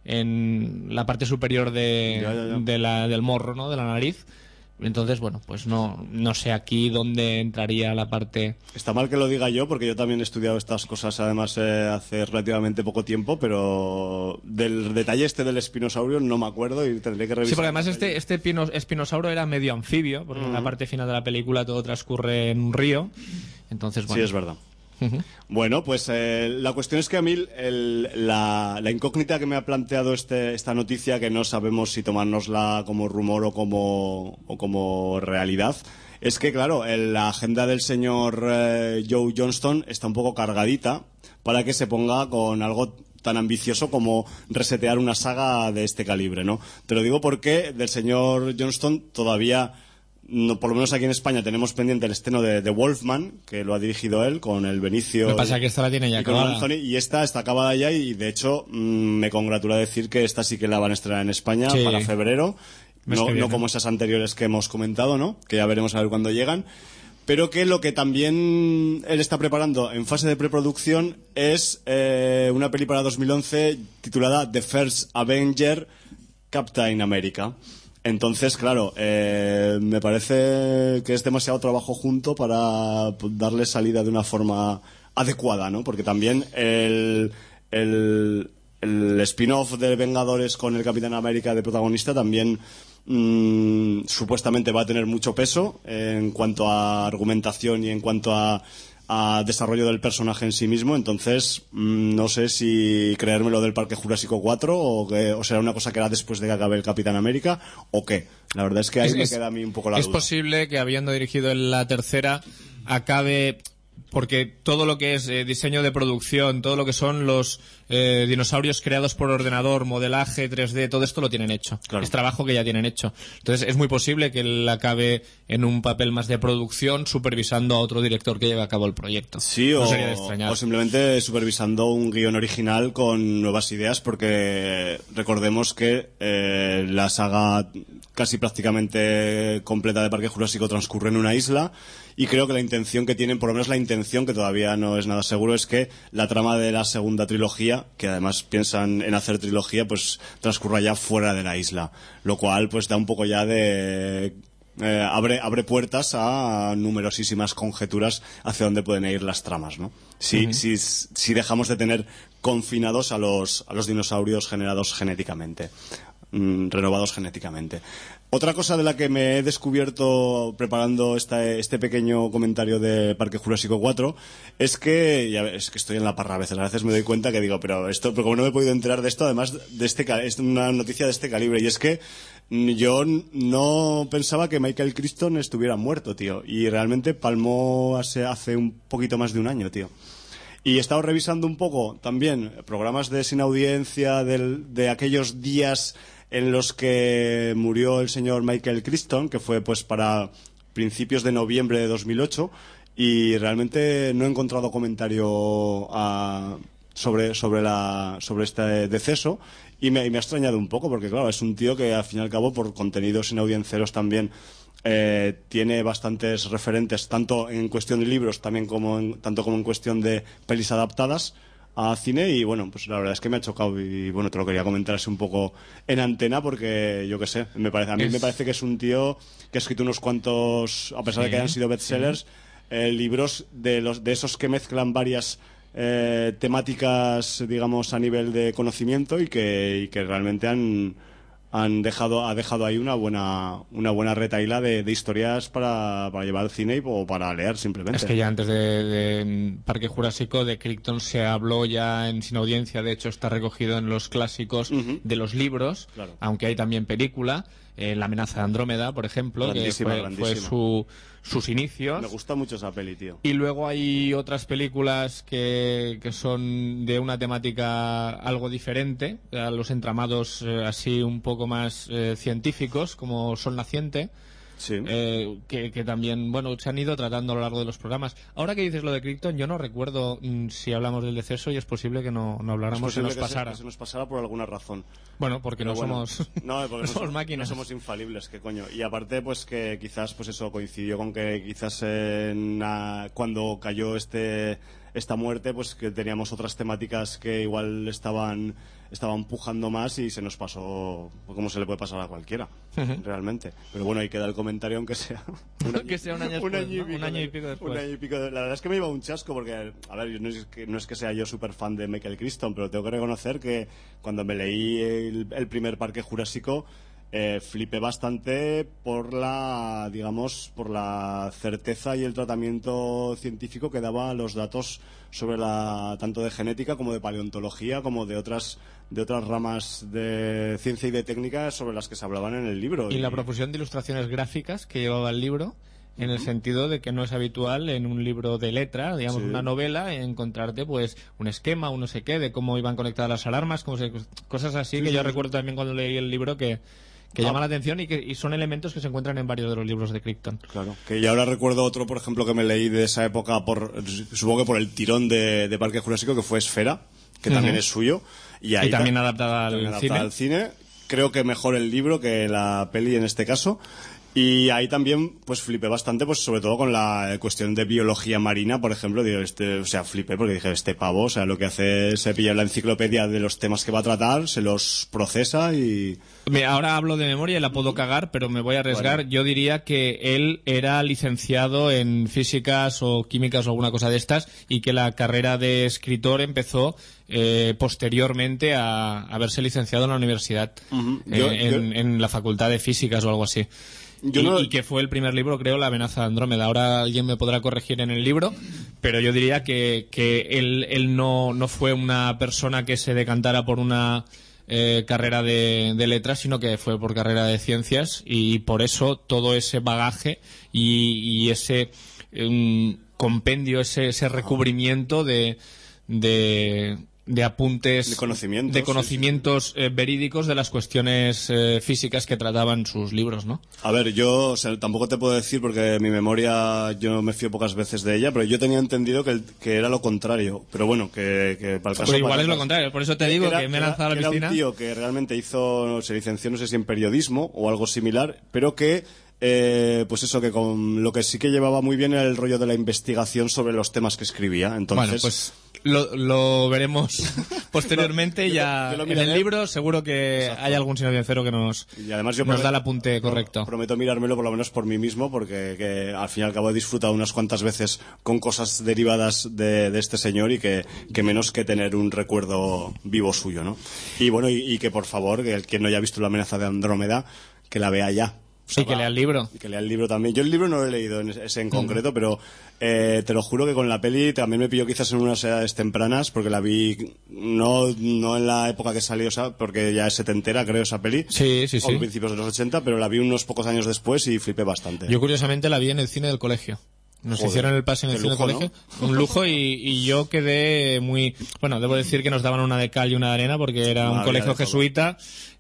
en la parte superior de, Ya, ya, ya. de la- del morro, ¿no? De la nariz. Entonces, bueno, pues no, no sé aquí dónde entraría la parte... Está mal que lo diga yo porque yo también he estudiado estas cosas además eh, hace relativamente poco tiempo, pero del detalle este del espinosaurio no me acuerdo y tendré que revisar. Sí, porque además este, este pino- espinosauro era medio anfibio, porque en la parte final de la película todo transcurre en un río. Entonces, bueno. Sí, es verdad. Ujú. Bueno, pues eh, la cuestión es que a mí el- la, la incógnita que me ha planteado este, esta noticia, que no sabemos si tomárnosla como rumor o como, o como realidad, es que, claro, el- la agenda del señor eh, Joe Johnston está un poco cargadita para que se ponga con algo tan ambicioso como resetear una saga de este calibre, ¿no? Te lo digo porque del señor Johnston todavía... No, por lo menos aquí en España tenemos pendiente el estreno de, de Wolfman, que lo ha dirigido él con el Benicio. Lo que pasa es que esta la tiene ya y con acabada. Anthony, y esta está acabada ya y de hecho mm, me congratula decir que esta sí que la van a estrenar en España Sí. para febrero no, no como esas anteriores que hemos comentado, ¿no? Que ya veremos a ver cuándo llegan. Pero que lo que también él está preparando en fase de preproducción es eh, una peli para dos mil once titulada The First Avenger, Captain America. Entonces, claro, eh, me parece que es demasiado trabajo junto para darle salida de una forma adecuada, ¿no? Porque también el, el, el spin-off de Vengadores con el Capitán América de protagonista también mmm, supuestamente va a tener mucho peso en cuanto a argumentación y en cuanto a, a desarrollo del personaje en sí mismo. Entonces, mmm, no sé si creérmelo del Parque Jurásico cuatro o, que, o será una cosa que hará después de que acabe el Capitán América o qué. La verdad es que ahí es, me queda a mí un poco la es duda. Es posible que, habiendo dirigido en la tercera, acabe... Porque todo lo que es eh, diseño de producción, todo lo que son los eh, dinosaurios creados por ordenador, modelaje tres D, todo esto lo tienen hecho. Claro. Es trabajo que ya tienen hecho. Entonces es muy posible que él acabe en un papel más de producción, supervisando a otro director que lleve a cabo el proyecto. Sí, no o, sería de extrañar. o simplemente supervisando un guión original con nuevas ideas, porque recordemos que eh, la saga casi prácticamente completa de Parque Jurásico transcurre en una isla. Y creo que la intención que tienen, por lo menos la intención, que todavía no es nada seguro, es que la trama de la segunda trilogía, que además piensan en hacer trilogía, pues transcurra ya fuera de la isla. Lo cual pues da un poco ya de... Eh, abre, abre puertas a numerosísimas conjeturas hacia dónde pueden ir las tramas, ¿no? Si, uh-huh. si, si dejamos de tener confinados a los, a los dinosaurios generados genéticamente, mmm, renovados genéticamente. Otra cosa de la que me he descubierto preparando esta, este pequeño comentario de Parque Jurásico cuatro es que, ya ves, que estoy en la parra a veces, a veces me doy cuenta que digo, pero esto, pero como no me he podido enterar de esto, además de este, es una noticia de este calibre, y es que yo no pensaba que Michael Crichton estuviera muerto, tío, y realmente palmó hace, hace un poquito más de un año, tío. Y he estado revisando un poco también programas de sin audiencia del, de aquellos días en los que murió el señor Michael Crichton, que fue pues para principios de noviembre de dos mil ocho, y realmente no he encontrado comentario a, sobre, sobre, la, sobre este deceso, y me, y me ha extrañado un poco, porque claro, es un tío que al fin y al cabo, por contenidos sin audiencieros también, eh, tiene bastantes referentes, tanto en cuestión de libros, también como en, tanto como en cuestión de pelis adaptadas a cine, y bueno, pues la verdad es que me ha chocado, y bueno, te lo quería comentar así un poco en antena, porque yo qué sé, me parece, a mí es... me parece que es un tío que ha escrito unos cuantos, a pesar sí, de que hayan sido bestsellers, sí. eh, libros de los de esos que mezclan varias eh, temáticas, digamos, a nivel de conocimiento, y que, y que realmente han han dejado ha dejado ahí una buena una buena retahíla de, de historias para, para llevar al cine o para leer simplemente. Es que ya antes de, de Parque Jurásico de Crichton se habló ya en Sin Audiencia, de hecho está recogido en los clásicos uh-huh. de los libros, claro. Aunque hay también película, eh, La amenaza de Andrómeda, por ejemplo, que fue, fue su, sus inicios. Me gusta mucho esa peli, tío. Y luego hay otras películas que, que son de una temática algo diferente, a los entramados eh, así un poco más eh, científicos, como Sol Naciente. Sí. Eh, que, que también, bueno, se han ido tratando a lo largo de los programas. Ahora que dices lo de Crichton, yo no recuerdo mmm, si hablamos del deceso, y es posible que no, no habláramos, se nos que pasara. Se, que se nos pasara por alguna razón. Bueno, porque Pero no bueno, somos no, porque no no somos máquinas. No somos infalibles, qué coño. Y aparte, pues que quizás, pues eso, coincidió con que quizás en, a, cuando cayó este esta muerte, pues que teníamos otras temáticas que igual estaban estaban pujando más, y se nos pasó como se le puede pasar a cualquiera, uh-huh. realmente. Pero bueno, ahí queda el comentario, aunque sea un año, que sea un año, después, un año, y, ¿no? pico, un año y pico después. Un año y pico de, la verdad es que me iba un chasco, porque, a ver, no es que, no es que sea yo súper fan de Michael Crichton, pero tengo que reconocer que cuando me leí el, el primer Parque Jurásico, Eh, flipé bastante por la, digamos, por la certeza y el tratamiento científico que daba los datos sobre la, tanto de genética como de paleontología, como de otras de otras ramas de ciencia y de técnica sobre las que se hablaban en el libro. Y, y... la profusión de ilustraciones gráficas que llevaba el libro, en el sentido de que no es habitual en un libro de letra, digamos, sí. una novela, encontrarte pues un esquema, un no sé qué, de cómo iban conectadas las alarmas, cómo se, cosas así, sí, que sí, yo sí. recuerdo también cuando leí el libro que que ah. llama la atención, y que y son elementos que se encuentran en varios de los libros de Crichton. Claro, que ya ahora recuerdo otro, por ejemplo, que me leí de esa época, por supongo que por el tirón de, de Parque Jurásico, que fue Esfera, que uh-huh. también es suyo. Y, ahí y también adaptada al, también cine. al cine. creo que mejor el libro que la peli en este caso. Y ahí también, pues flipé bastante, pues sobre todo con la cuestión de biología marina, por ejemplo, digo, este, o sea, flipé porque dije, este pavo, o sea, lo que hace es se pilla la enciclopedia de los temas que va a tratar, se los procesa y... Mira, ahora hablo de memoria y la puedo cagar, pero me voy a arriesgar. Bueno. Yo diría que él era licenciado en físicas o químicas o alguna cosa de estas y que la carrera de escritor empezó eh, posteriormente a haberse licenciado en la universidad, uh-huh. yo, eh, en, yo... en la facultad de físicas o algo así. Yo no... y, y que fue el primer libro, creo, La amenaza de Andrómeda. Ahora alguien me podrá corregir en el libro, pero yo diría que, que él, él no, no fue una persona que se decantara por una eh, carrera de, de letras, sino que fue por carrera de ciencias, y por eso todo ese bagaje y, y ese um, compendio, ese, ese recubrimiento de... de de apuntes de conocimientos, de conocimientos sí, sí. Eh, verídicos de las cuestiones eh, físicas que trataban sus libros, ¿no? A ver, yo o sea, tampoco te puedo decir porque mi memoria yo me fío pocas veces de ella, pero yo tenía entendido que, el, que era lo contrario, pero bueno, que, que para el caso... Pero igual para es lo contrario, por eso te digo era, que me he lanzado a la piscina. Era un tío que realmente hizo, se licenció, no sé si en periodismo o algo similar, pero que Eh, pues eso, que con lo que sí que llevaba muy bien era el rollo de la investigación sobre los temas que escribía. Entonces, bueno, pues lo, lo veremos posteriormente. no, ya yo lo, yo lo en el libro seguro que exacto. hay algún señor biencero que nos, y además yo nos prometo, da el apunte correcto. Prometo mirármelo por lo menos por mí mismo, porque que, al fin y al cabo he disfrutado unas cuantas veces con cosas derivadas de, de este señor, y que, que menos que tener un recuerdo vivo suyo, ¿no? Y bueno, y, y que por favor, que el que no haya visto La amenaza de Andrómeda, que la vea ya. O sea, y que lea el libro. Y que lea el libro también. Yo el libro no lo he leído en ese en concreto, mm. pero eh, te lo juro que con la peli también me pilló quizás en unas edades tempranas, porque la vi no, no en la época que salió, o sea, porque ya es setentera, creo, esa peli. Sí, sí, sí. O principios de los ochenta, pero la vi unos pocos años después y flipé bastante. Yo curiosamente la vi en el cine del colegio. Nos Joder, hicieron el pase en el cine del colegio, ¿no? Un lujo, y, y yo quedé muy... Bueno, debo decir que nos daban una de cal y una de arena, porque era Madre un colegio jesuita,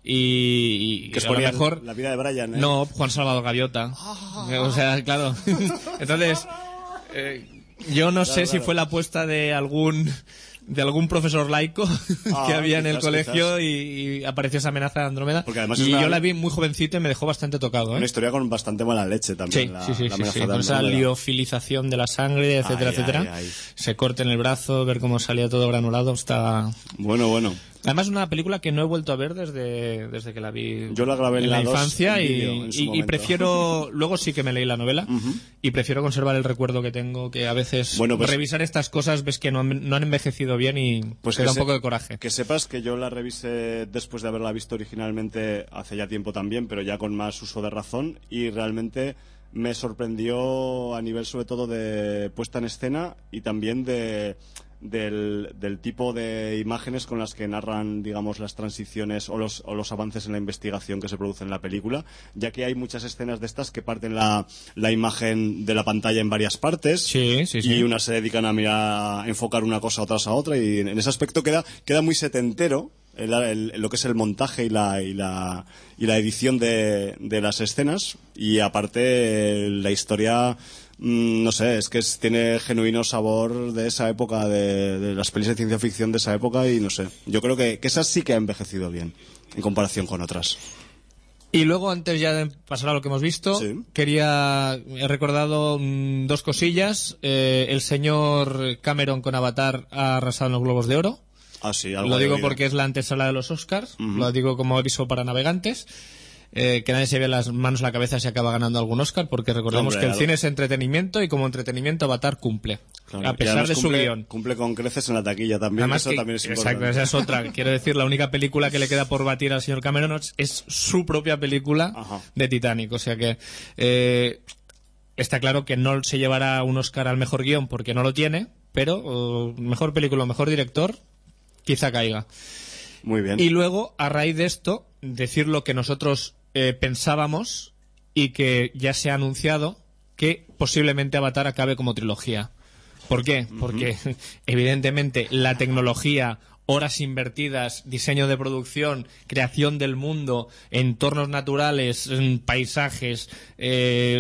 y, y que a lo mejor... La vida de Brian, ¿eh? No, Juan Salvador Gaviota. O sea, claro. Entonces, eh, yo no claro, sé claro. si fue la apuesta de algún... de algún profesor laico ah, que había en el colegio, y, y apareció esa amenaza de Andrómeda, y una, yo la vi muy jovencito y me dejó bastante tocado, ¿eh? Una historia con bastante mala leche también. Sí, la, sí, sí, la sí, sí. Con esa liofilización de la sangre, etcétera, ay, etcétera. Ay, ay. Se corta en el brazo, ver cómo salía todo granulado, está... Bueno, bueno. Además, es una película que no he vuelto a ver desde, desde que la vi Yo la grabé en, en la, la infancia, y, y, y prefiero... Luego sí que me leí la novela, uh-huh. y prefiero conservar el recuerdo que tengo, que a veces bueno, pues, revisar estas cosas ves que no han, no han envejecido bien, y pues te da un se, poco de coraje. Que sepas que yo la revisé después de haberla visto originalmente hace ya tiempo también, pero ya con más uso de razón, y realmente me sorprendió a nivel sobre todo de puesta en escena, y también de... Del, del tipo de imágenes con las que narran, digamos, las transiciones o los, o los avances en la investigación que se producen en la película, ya que hay muchas escenas de estas que parten la, la imagen de la pantalla en varias partes, sí, sí, sí. y unas se dedican a mirar, a enfocar una cosa otras a otra, y en ese aspecto queda, queda muy setentero el, el, lo que es el montaje y la, y la, y la edición de, de las escenas, y aparte la historia... No sé, es que es, tiene genuino sabor de esa época, de, de las pelis de ciencia ficción de esa época, y no sé, yo creo que, que esa sí que ha envejecido bien en comparación con otras. Y luego, antes ya de pasar a lo que hemos visto, sí. quería, he recordado mmm, dos cosillas. Eh, el señor Cameron con Avatar ha arrasado en los Globos de Oro. Ah, sí, algo lo digo oído. Porque es la antesala de los Oscars, uh-huh. lo digo como aviso para navegantes. Eh, que nadie se ve las manos a la cabeza si acaba ganando algún Oscar, porque recordemos Hombre, que el algo... cine es entretenimiento, y como entretenimiento Avatar cumple, claro, a pesar de cumple, su guión. Cumple con creces en la taquilla también, Además eso que, también es importante. Exacto, esa es otra. Quiero decir, la única película que le queda por batir al señor Cameron es su propia película Ajá. de Titanic, o sea que eh, está claro que no se llevará un Oscar al mejor guión porque no lo tiene, pero uh, mejor película o mejor director quizá caiga. Muy bien. Y luego, a raíz de esto, decir lo que nosotros Eh, pensábamos, y que ya se ha anunciado, que posiblemente Avatar acabe como trilogía. ¿Por qué? Uh-huh. Porque evidentemente la tecnología, horas invertidas, diseño de producción, creación del mundo, entornos naturales, paisajes, eh,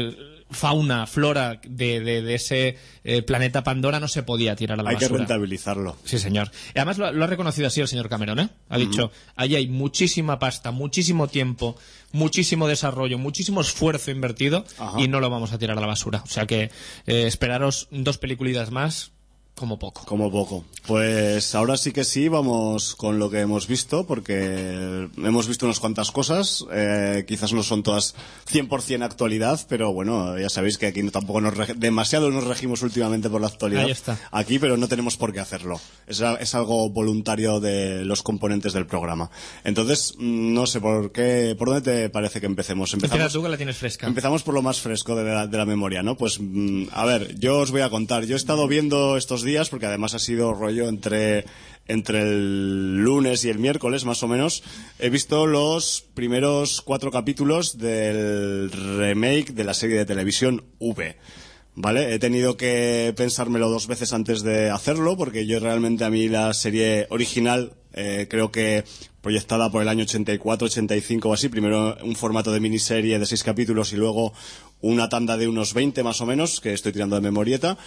fauna, flora de, de, de ese eh, planeta Pandora no se podía tirar a la hay basura. Hay que rentabilizarlo. Sí, señor. Y además lo, lo ha reconocido así el señor Cameron, ¿eh? Ha uh-huh. dicho, ahí hay muchísima pasta, muchísimo tiempo, muchísimo desarrollo, muchísimo esfuerzo invertido uh-huh. y no lo vamos a tirar a la basura. O sea que eh, esperaros dos peliculitas más. Como poco. Como poco. Pues ahora sí que sí, vamos con lo que hemos visto, porque hemos visto unas cuantas cosas, eh, quizás no son todas cien por ciento actualidad, pero bueno, ya sabéis que aquí no, tampoco nos reg- demasiado nos regimos últimamente por la actualidad. Ahí está. Aquí, pero no tenemos por qué hacerlo. Es, es algo voluntario de los componentes del programa. Entonces, no sé por qué, ¿por dónde te parece que empecemos? Empezamos, tú que la tienes fresca. Empezamos por lo más fresco de la, de la memoria, ¿no? Pues, a ver, yo os voy a contar. Yo he estado viendo estos días, porque además ha sido rollo entre entre el lunes y el miércoles más o menos, he visto los primeros cuatro capítulos del remake de la serie de televisión V. ¿Vale? He tenido que pensármelo dos veces antes de hacerlo, porque yo realmente a mí la serie original, eh, creo que proyectada por el año ochenta y cuatro, ochenta y cinco o así, primero un formato de miniserie de seis capítulos y luego una tanda de unos veinte más o menos, que estoy tirando de memorieta.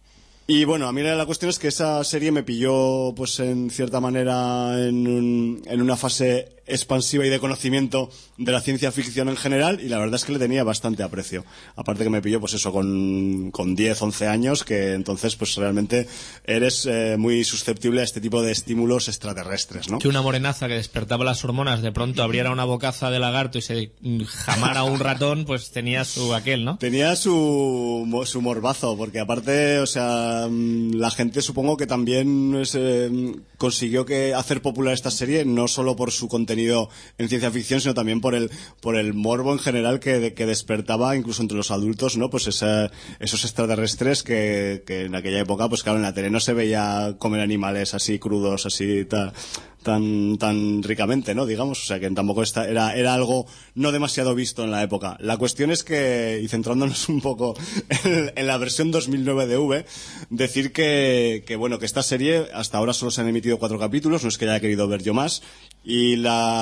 Y bueno, a mí la cuestión es que esa serie me pilló, pues en cierta manera, en, un, en una fase expansiva y de conocimiento de la ciencia ficción en general, y la verdad es que le tenía bastante aprecio. Aparte que me pilló, pues eso, con, con diez, once años, que entonces pues realmente eres eh, muy susceptible a este tipo de estímulos extraterrestres, ¿no? Que una morenaza que despertaba las hormonas de pronto abriera una bocaza de lagarto y se jamara un ratón, pues tenía su aquel, ¿no? Tenía su, su morbazo, porque aparte, o sea, la gente supongo que también es, eh, consiguió que hacer popular esta serie, no solo por su contenido en ciencia ficción, sino también por el por el morbo en general que, que despertaba incluso entre los adultos, ¿no? Pues esa, esos extraterrestres que, que en aquella época, pues claro, en la tele no se veía comer animales así crudos, así ta, tan tan ricamente, ¿no? Digamos, o sea que tampoco esta, era era algo no demasiado visto en la época. La cuestión es que, y centrándonos un poco en, en la versión dos mil nueve de V, decir que, que bueno, que esta serie hasta ahora solo se han emitido cuatro capítulos, no es que haya querido ver yo más, y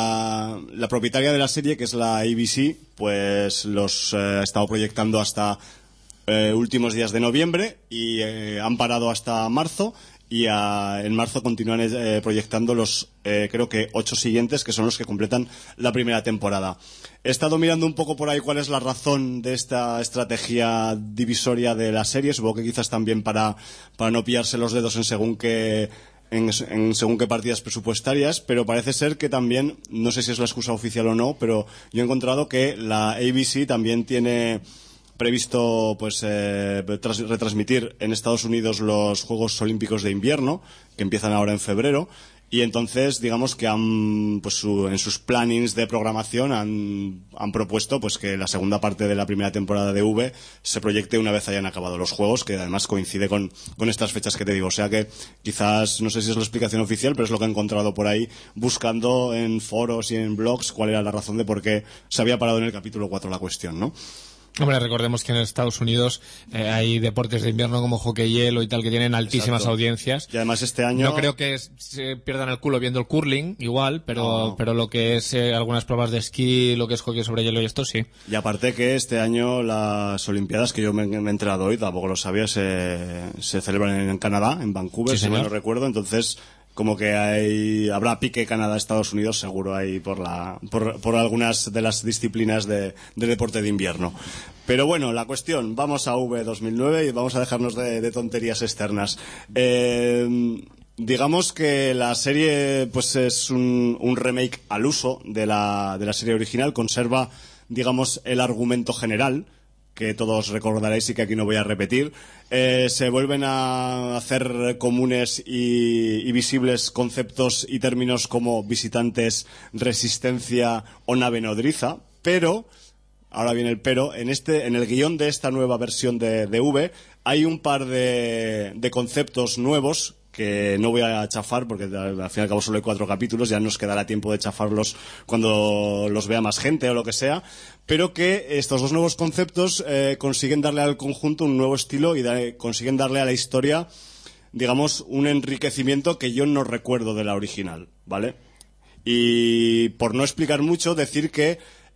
la, la propietaria de la serie, que es la A B C, pues los eh, ha estado proyectando hasta eh, últimos días de noviembre y eh, han parado hasta marzo. Y a, en marzo continúan eh, proyectando los, eh, creo que ocho siguientes, que son los que completan la primera temporada. He estado mirando un poco por ahí cuál es la razón de esta estrategia divisoria de la serie. Supongo que quizás también para, para no pillarse los dedos en según qué, en, en según qué partidas presupuestarias, pero parece ser que también, no sé si es la excusa oficial o no, pero yo he encontrado que la A B C también tiene previsto pues eh, tras, retransmitir en Estados Unidos los Juegos Olímpicos de Invierno, que empiezan ahora en febrero, y entonces digamos que han pues su, en sus plannings de programación han, han propuesto pues que la segunda parte de la primera temporada de V se proyecte una vez hayan acabado los Juegos, que además coincide con, con estas fechas que te digo. O sea que quizás, no sé si es la explicación oficial, pero es lo que he encontrado por ahí buscando en foros y en blogs cuál era la razón de por qué se había parado en el capítulo cuatro la cuestión, ¿no? Hombre, recordemos que en Estados Unidos eh, hay deportes de invierno como hockey hielo y tal que tienen altísimas Exacto. audiencias. Y además este año... No creo que es, se pierdan el culo viendo el curling, igual, pero no. pero lo que es eh, algunas pruebas de esquí, lo que es hockey sobre hielo y esto sí. Y aparte que este año las Olimpiadas, que yo me, me he enterado hoy, tampoco lo sabía, se, se celebran en Canadá, en Vancouver, Sí, si mal señor. no recuerdo. Entonces, como que hay habrá pique Canadá-Estados Unidos seguro ahí por la por, por algunas de las disciplinas de, de deporte de invierno. Pero bueno, la cuestión, vamos a V dos mil nueve y vamos a dejarnos de, de tonterías externas. Eh, digamos que la serie pues es un, un remake al uso de la, de la serie original, conserva, digamos, el argumento general, que todos recordaréis y que aquí no voy a repetir. Eh, se vuelven a hacer comunes y, y visibles conceptos y términos como visitantes, resistencia o nave nodriza, pero, ahora viene el pero, en este, en el guión de esta nueva versión de, de V hay un par de, de conceptos nuevos que no voy a chafar porque al fin y al cabo solo hay cuatro capítulos, ya nos quedará tiempo de chafarlos cuando los vea más gente o lo que sea, pero que estos dos nuevos conceptos eh, consiguen darle al conjunto un nuevo estilo y da, consiguen darle a la historia, digamos, un enriquecimiento que yo no recuerdo de la original, ¿vale? Y por no explicar mucho, decir que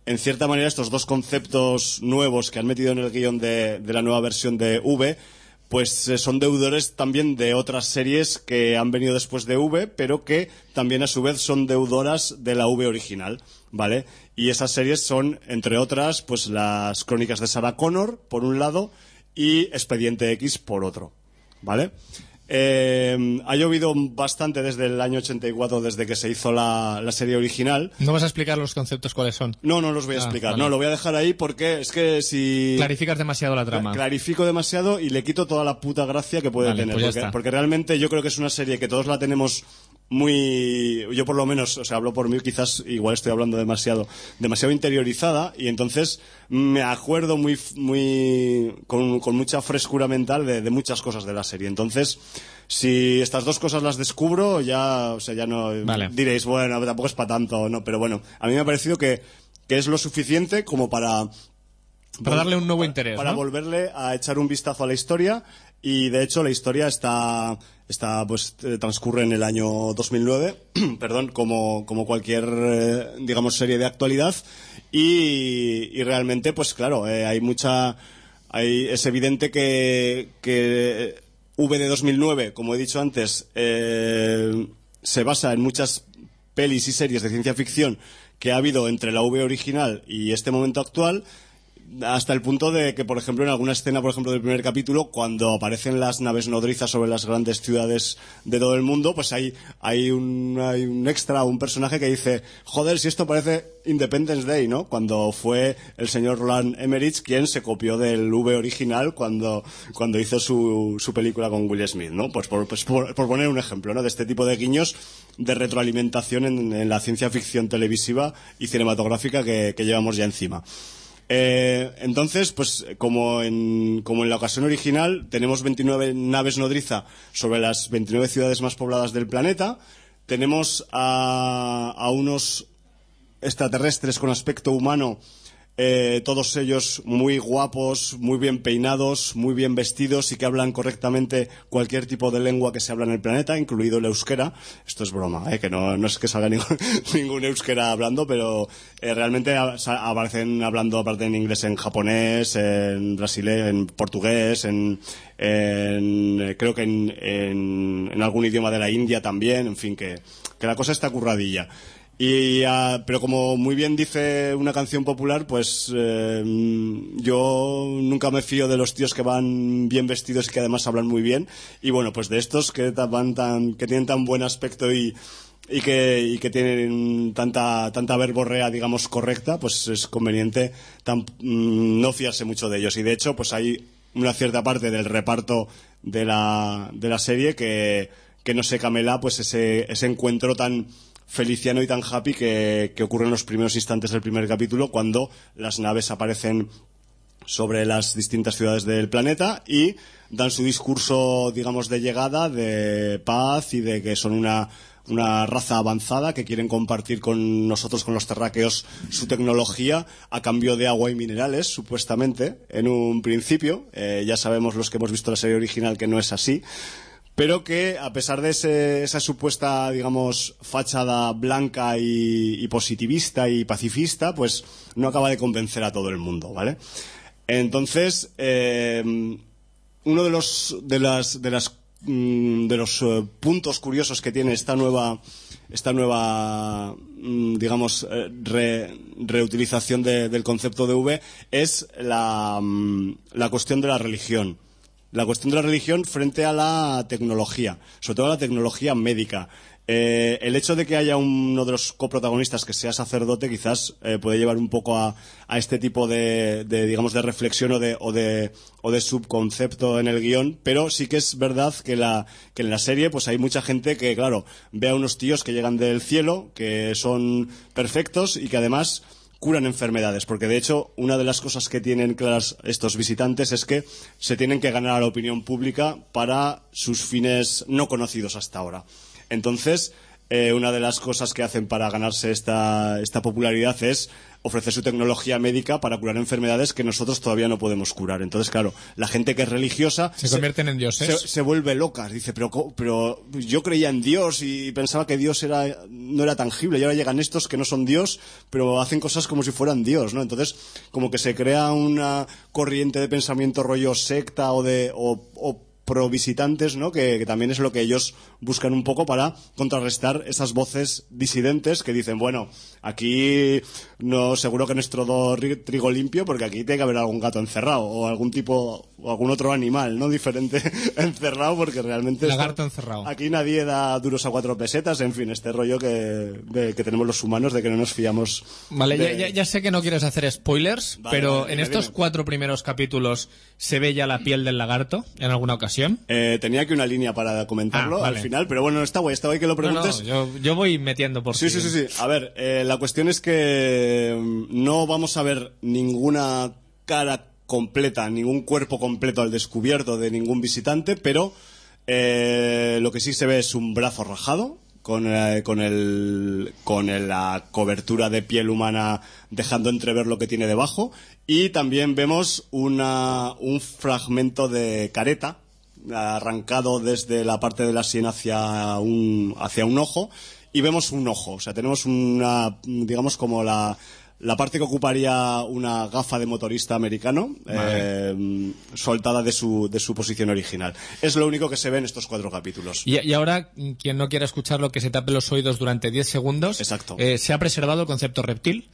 en cierta manera, estos dos conceptos nuevos que han metido en el guión de, de la nueva versión de V, pues eh, son deudores también de otras series que han venido después de V, pero que también a su vez son deudoras de la V original, ¿vale? Y esas series son, entre otras, pues las Crónicas de Sarah Connor, por un lado, y Expediente X, por otro, ¿vale? Eh, ha llovido bastante desde el año ochenta y cuatro, desde que se hizo la, la serie original. ¿No vas a explicar los conceptos cuáles son? No, no los voy a Ah, explicar. vale. No, lo voy a dejar ahí porque es que si... Clarificas demasiado la trama. Clarifico demasiado y le quito toda la puta gracia que puede Vale, tener. pues ya porque, está. porque realmente yo creo que es una serie que todos la tenemos muy... Yo por lo menos, o sea, hablo por mí, quizás igual estoy hablando demasiado, demasiado interiorizada, y entonces me acuerdo muy, muy con, con mucha frescura mental de, de muchas cosas de la serie. Entonces, si estas dos cosas las descubro, ya, o sea, ya no Vale. diréis, bueno, tampoco es para tanto, no, pero bueno, a mí me ha parecido que, que es lo suficiente como para... Para darle un nuevo interés, Para ¿no? volverle a echar un vistazo a la historia, y de hecho la historia está, está pues eh, transcurre en el año dos mil nueve, perdón, como, como cualquier, eh, digamos, serie de actualidad, y, y realmente, pues claro, eh, hay mucha, hay, es evidente que, que V de dos mil nueve, como he dicho antes, eh, se basa en muchas pelis y series de ciencia ficción que ha habido entre la V original y este momento actual, hasta el punto de que, por ejemplo, en alguna escena, por ejemplo, del primer capítulo, cuando aparecen las naves nodrizas sobre las grandes ciudades de todo el mundo, pues hay, hay, un, hay un extra, un personaje que dice, joder, si esto parece Independence Day, ¿no? Cuando fue el señor Roland Emmerich quien se copió del V original cuando, cuando hizo su, su película con Will Smith, ¿no? Pues por, pues por, por poner un ejemplo, ¿no? De este tipo de guiños de retroalimentación en, en la ciencia ficción televisiva y cinematográfica que, que llevamos ya encima. Eh, entonces, pues como en, como en la ocasión original, tenemos veintinueve naves nodriza sobre las veintinueve ciudades más pobladas del planeta. Tenemos a, a unos extraterrestres con aspecto humano, eh, todos ellos muy guapos, muy bien peinados, muy bien vestidos y que hablan correctamente cualquier tipo de lengua que se habla en el planeta, incluido el euskera. Esto es broma, ¿eh? Que no, no es que salga ningún, ningún euskera hablando, pero eh, realmente a- sa- aparecen hablando aparte en inglés, en japonés, en brasileño, en portugués, en, en eh, creo que en, en, en algún idioma de la India también, en fin, que, que la cosa está curradilla. Y, ah, pero como muy bien dice una canción popular, pues eh, yo nunca me fío de los tíos que van bien vestidos y que además hablan muy bien. Y bueno, pues de estos que ta- van tan, que tienen tan buen aspecto y, y que, y que tienen tanta, tanta verborrea, digamos, correcta, pues es conveniente tan, mm, no fiarse mucho de ellos. Y de hecho, pues hay una cierta parte del reparto de la, de la serie que, que no se camela pues ese, ese encuentro tan feliciano y tan happy que, que ocurre en los primeros instantes del primer capítulo, cuando las naves aparecen sobre las distintas ciudades del planeta y dan su discurso, digamos, de llegada, de paz y de que son una, una raza avanzada que quieren compartir con nosotros, con los terráqueos, su tecnología a cambio de agua y minerales, supuestamente, en un principio. Eh, ya sabemos los que hemos visto la serie original que no es así, pero que a pesar de ese, esa supuesta, digamos, fachada blanca y, y positivista y pacifista, pues no acaba de convencer a todo el mundo, ¿vale? Entonces, eh, uno de los de las de las mm, de los eh, puntos curiosos que tiene esta nueva esta nueva mm, digamos eh, re- reutilización de- del concepto de V es la mm, la cuestión de la religión. La cuestión de la religión frente a la tecnología, sobre todo a la tecnología médica. Eh, el hecho de que haya uno de los coprotagonistas que sea sacerdote quizás eh, puede llevar un poco a, a este tipo de, de, digamos, de reflexión o de, o de, o de subconcepto en el guión, pero sí que es verdad que, la, que en la serie pues hay mucha gente que, claro, ve a unos tíos que llegan del cielo, que son perfectos y que además curan enfermedades, porque de hecho una de las cosas que tienen claras estos visitantes es que se tienen que ganar a la opinión pública para sus fines no conocidos hasta ahora. Entonces, eh, una de las cosas que hacen para ganarse esta, esta popularidad es ofrecer su tecnología médica para curar enfermedades que nosotros todavía no podemos curar. Entonces, claro, la gente que es religiosa se, se convierten en dioses. Se, se vuelve loca. Dice, pero, pero yo creía en Dios y pensaba que Dios era no era tangible. Y ahora llegan estos que no son Dios, pero hacen cosas como si fueran Dios, ¿no? Entonces, como que se crea una corriente de pensamiento rollo secta o de o, o pro visitantes, ¿no? Que, que también es lo que ellos buscan un poco para contrarrestar esas voces disidentes que dicen, bueno, aquí no seguro que nuestro do trigo limpio, porque aquí tiene que haber algún gato encerrado o algún tipo o algún otro animal, ¿no? Diferente encerrado, porque realmente lagarto esto, encerrado. Aquí nadie da duros a cuatro pesetas, en fin, este rollo que, de, que tenemos los humanos de que no nos fiamos. Vale, de... ya, ya sé que no quieres hacer spoilers, vale, pero vale, en dime, estos dime. cuatro primeros capítulos ¿se ve ya la piel del lagarto en alguna ocasión? Eh, tenía aquí una línea para comentarlo Ah, vale. al final, pero bueno, está guay, está guay que lo preguntes. No, no, yo, yo voy metiendo por Sí, sí, sí, sí. A ver, eh, la cuestión es que mm, no vamos a ver ninguna cara completa, ningún cuerpo completo al descubierto de ningún visitante, pero eh, lo que sí se ve es un brazo rajado con, eh, con, el, con el- la cobertura de piel humana dejando entrever lo que tiene debajo, y también vemos una, un fragmento de careta arrancado desde la parte de la sien hacia un, hacia un ojo, y vemos un ojo. O sea, tenemos una, digamos, como la, la parte que ocuparía una gafa de motorista americano, Vale. eh, soltada de su, de su posición original. Es lo único que se ve en estos cuatro capítulos. Y, y ahora, quien no quiera escucharlo, que se tape los oídos durante diez segundos. Exacto. Eh, ¿se ha preservado el concepto reptil?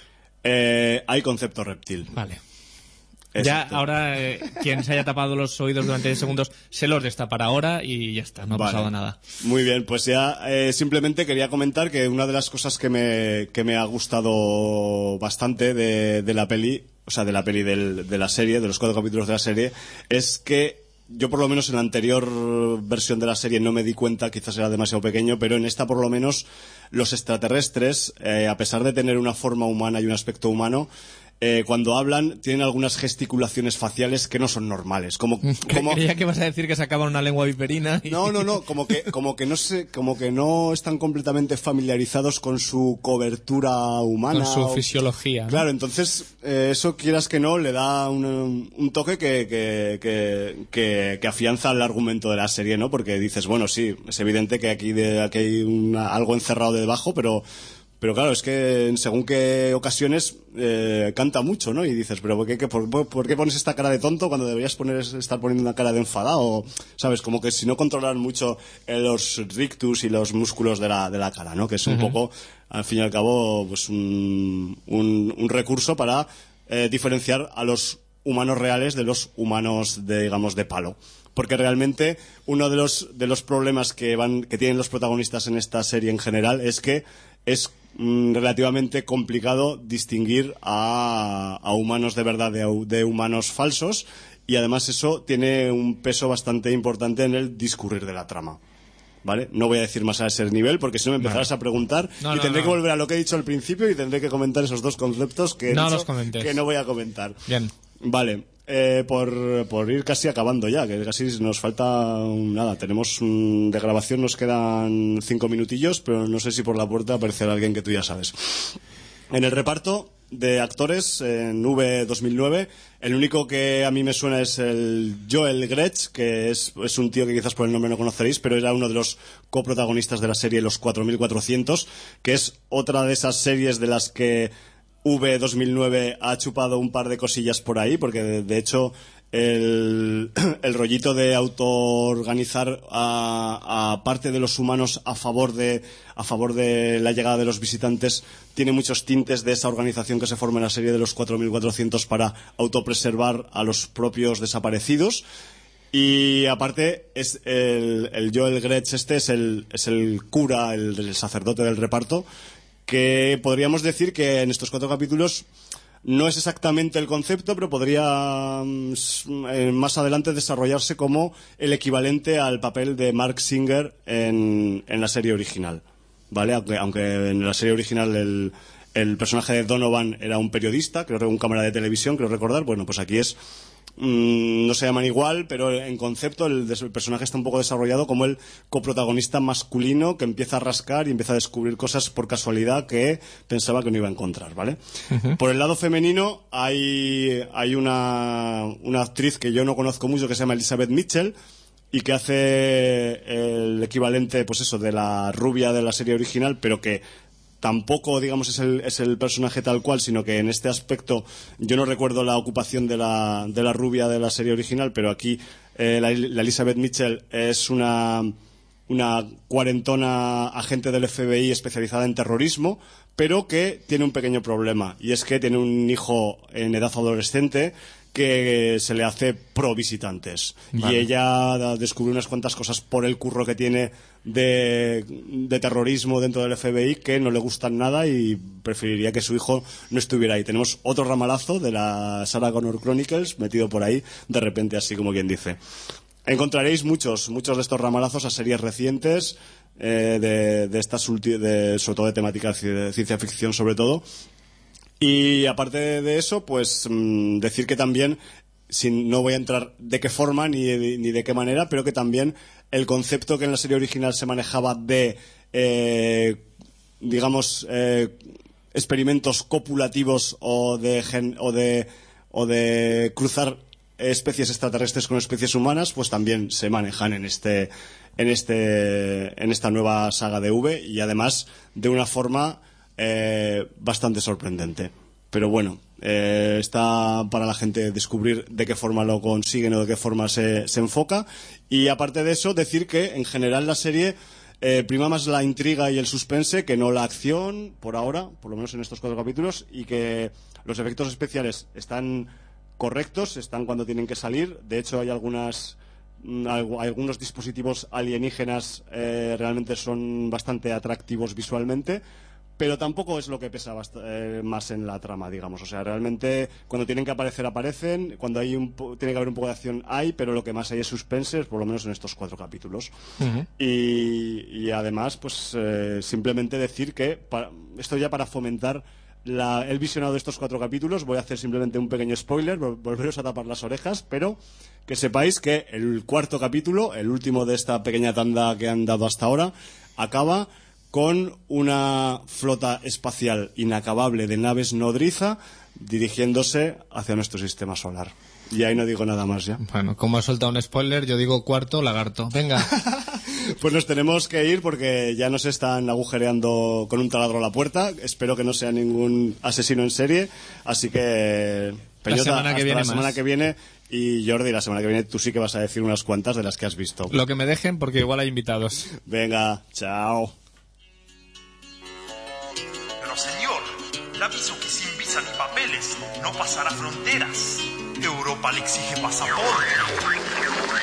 Eh, hay concepto reptil. Vale. Exacto. Ya, ahora, eh, quien se haya tapado los oídos durante diez segundos, se los destapa ahora y ya está, no ha Vale. pasado nada. Muy bien, pues ya eh, simplemente quería comentar que una de las cosas que me, que me ha gustado bastante de, de la peli, o sea, de la peli del- de la serie, de los cuatro capítulos de la serie, es que yo por lo menos en la anterior versión de la serie no me di cuenta, quizás era demasiado pequeño, pero en esta por lo menos los extraterrestres, eh, a pesar de tener una forma humana y un aspecto humano, eh, cuando hablan tienen algunas gesticulaciones faciales que no son normales, como, como Creía que ibas a decir que sacaban una lengua viperina. y- no, no, no, como que, como que no sé, como que no están completamente familiarizados con su cobertura humana. Con su o- fisiología, ¿no? Claro, entonces, eh, eso quieras que no, le da un, un toque que, que, que, que, que afianza el argumento de la serie, ¿no? Porque dices, bueno, sí, es evidente que aquí, de, aquí hay una- algo encerrado de debajo, pero, pero claro, es que en según qué ocasiones eh, canta mucho, ¿no? Y dices, pero ¿por qué, qué- por, por qué pones esta cara de tonto cuando deberías poner, estar poniendo una cara de enfadado? ¿Sabes? Como que si no controlan mucho eh, los rictus y los músculos de la, de la cara, ¿no? Que es un poco, al fin y al cabo, pues un, un, un recurso para eh, diferenciar a los humanos reales de los humanos, de, digamos, de palo. Porque realmente uno de los, de los problemas que, van, que tienen los protagonistas en esta serie en general es que es mm, relativamente complicado distinguir a, a humanos de verdad de, hu- de humanos falsos, y además eso tiene un peso bastante importante en el discurrir de la trama. ¿Vale? No voy a decir más a ese nivel porque si no me empezarás a preguntar No, y no, tendré no. que volver a lo que he dicho al principio y tendré que comentar esos dos conceptos que he No dicho los comentes. que no voy a comentar. Bien. Vale, eh, por, por ir casi acabando ya, que casi nos falta un- nada, tenemos un- de grabación nos quedan cinco minutillos, pero no sé si por la puerta aparecerá alguien que tú ya sabes. En el reparto de actores en V dos mil nueve, el único que a mí me suena es el Joel Gretsch, que es, es un tío que quizás por el nombre no conoceréis, pero era uno de los coprotagonistas de la serie Los cuatro mil cuatrocientos, que es otra de esas series de las que V dos mil nueve ha chupado un par de cosillas por ahí, porque de, de hecho el, el rollito de autoorganizar a, a parte de los humanos a favor de a favor de la llegada de los visitantes tiene muchos tintes de esa organización que se forma en la serie de Los cuatro mil cuatrocientos para autopreservar a los propios desaparecidos. Y aparte es el, el Joel Gretsch este es el, es el cura, el, el sacerdote del reparto, que podríamos decir que en estos cuatro capítulos no es exactamente el concepto, pero podría mm, s- eh, más adelante desarrollarse como el equivalente al papel de Mark Singer en, en la serie original, ¿vale? Aunque, aunque en la serie original el, el personaje de Donovan era un periodista, creo que un cámara de televisión, creo recordar, bueno, pues aquí es mmm, no se llaman igual, pero en concepto el, el personaje está un poco desarrollado como el coprotagonista masculino que empieza a rascar y empieza a descubrir cosas por casualidad que pensaba que no iba a encontrar, ¿vale? Uh-huh. Por el lado femenino hay, hay una, una actriz que yo no conozco mucho que se llama Elizabeth Mitchell y que hace el equivalente, pues eso, de la rubia de la serie original, pero que tampoco, digamos, es el, es el personaje tal cual, sino que en este aspecto yo no recuerdo la ocupación de la, de la rubia de la serie original, pero aquí eh, la, la Elizabeth Mitchell es una, una cuarentona agente del F B I especializada en terrorismo, pero que tiene un pequeño problema, y es que tiene un hijo en edad adolescente que se le hace pro visitantes. Vale. Y ella descubre unas cuantas cosas por el curro que tiene de, de terrorismo dentro del F B I que no le gustan nada y preferiría que su hijo no estuviera ahí. Tenemos otro ramalazo de la Sarah Connor Chronicles metido por ahí, de repente, así como quien dice. Encontraréis muchos, muchos de estos ramalazos a series recientes, eh, de, de estas ulti- de, sobre todo de temática de ciencia ficción sobre todo. Y aparte de eso, pues mmm, decir que también, sin, no voy a entrar de qué forma ni de, ni de qué manera, pero que también el concepto que en la serie original se manejaba de, eh, digamos, eh, experimentos copulativos o de, gen, o de, o de cruzar especies extraterrestres con especies humanas, pues también se manejan en este, en este, en esta nueva saga de V, y además de una forma Eh, bastante sorprendente. Pero bueno, eh, está para la gente descubrir de qué forma lo consiguen o de qué forma se, se enfoca. Y aparte de eso, decir que en general la serie eh, prima más la intriga y el suspense que no la acción, por ahora, por lo menos en estos cuatro capítulos, y que los efectos especiales están correctos, están cuando tienen que salir. De hecho, hay algunas algunos dispositivos alienígenas eh, realmente son bastante atractivos visualmente, pero tampoco es lo que pesa bast- eh, más en la trama, digamos. O sea, realmente cuando tienen que aparecer, aparecen. Cuando hay un po- tiene que haber un poco de acción, hay, pero lo que más hay es suspense, por lo menos en estos cuatro capítulos. Uh-huh. Y, y además, pues eh, simplemente decir que, para, esto ya para fomentar la, el visionado de estos cuatro capítulos, voy a hacer simplemente un pequeño spoiler, vol- volveros a tapar las orejas, pero que sepáis que el cuarto capítulo, el último de esta pequeña tanda que han dado hasta ahora, acaba con una flota espacial inacabable de naves nodriza dirigiéndose hacia nuestro sistema solar. Y ahí no digo nada más ya. Bueno, como has soltado un spoiler, yo digo cuarto lagarto. Venga. Pues nos tenemos que ir porque ya nos están agujereando con un taladro la puerta. Espero que no sea ningún asesino en serie. Así que, Peñota, la semana que hasta viene la semana más. que viene. Y Jordi, la semana que viene tú sí que vas a decir unas cuantas de las que has visto. Lo que me dejen, porque igual hay invitados. Venga, chao. Pero señor, le aviso que sin visa ni papeles no pasará fronteras. Europa le exige pasaporte.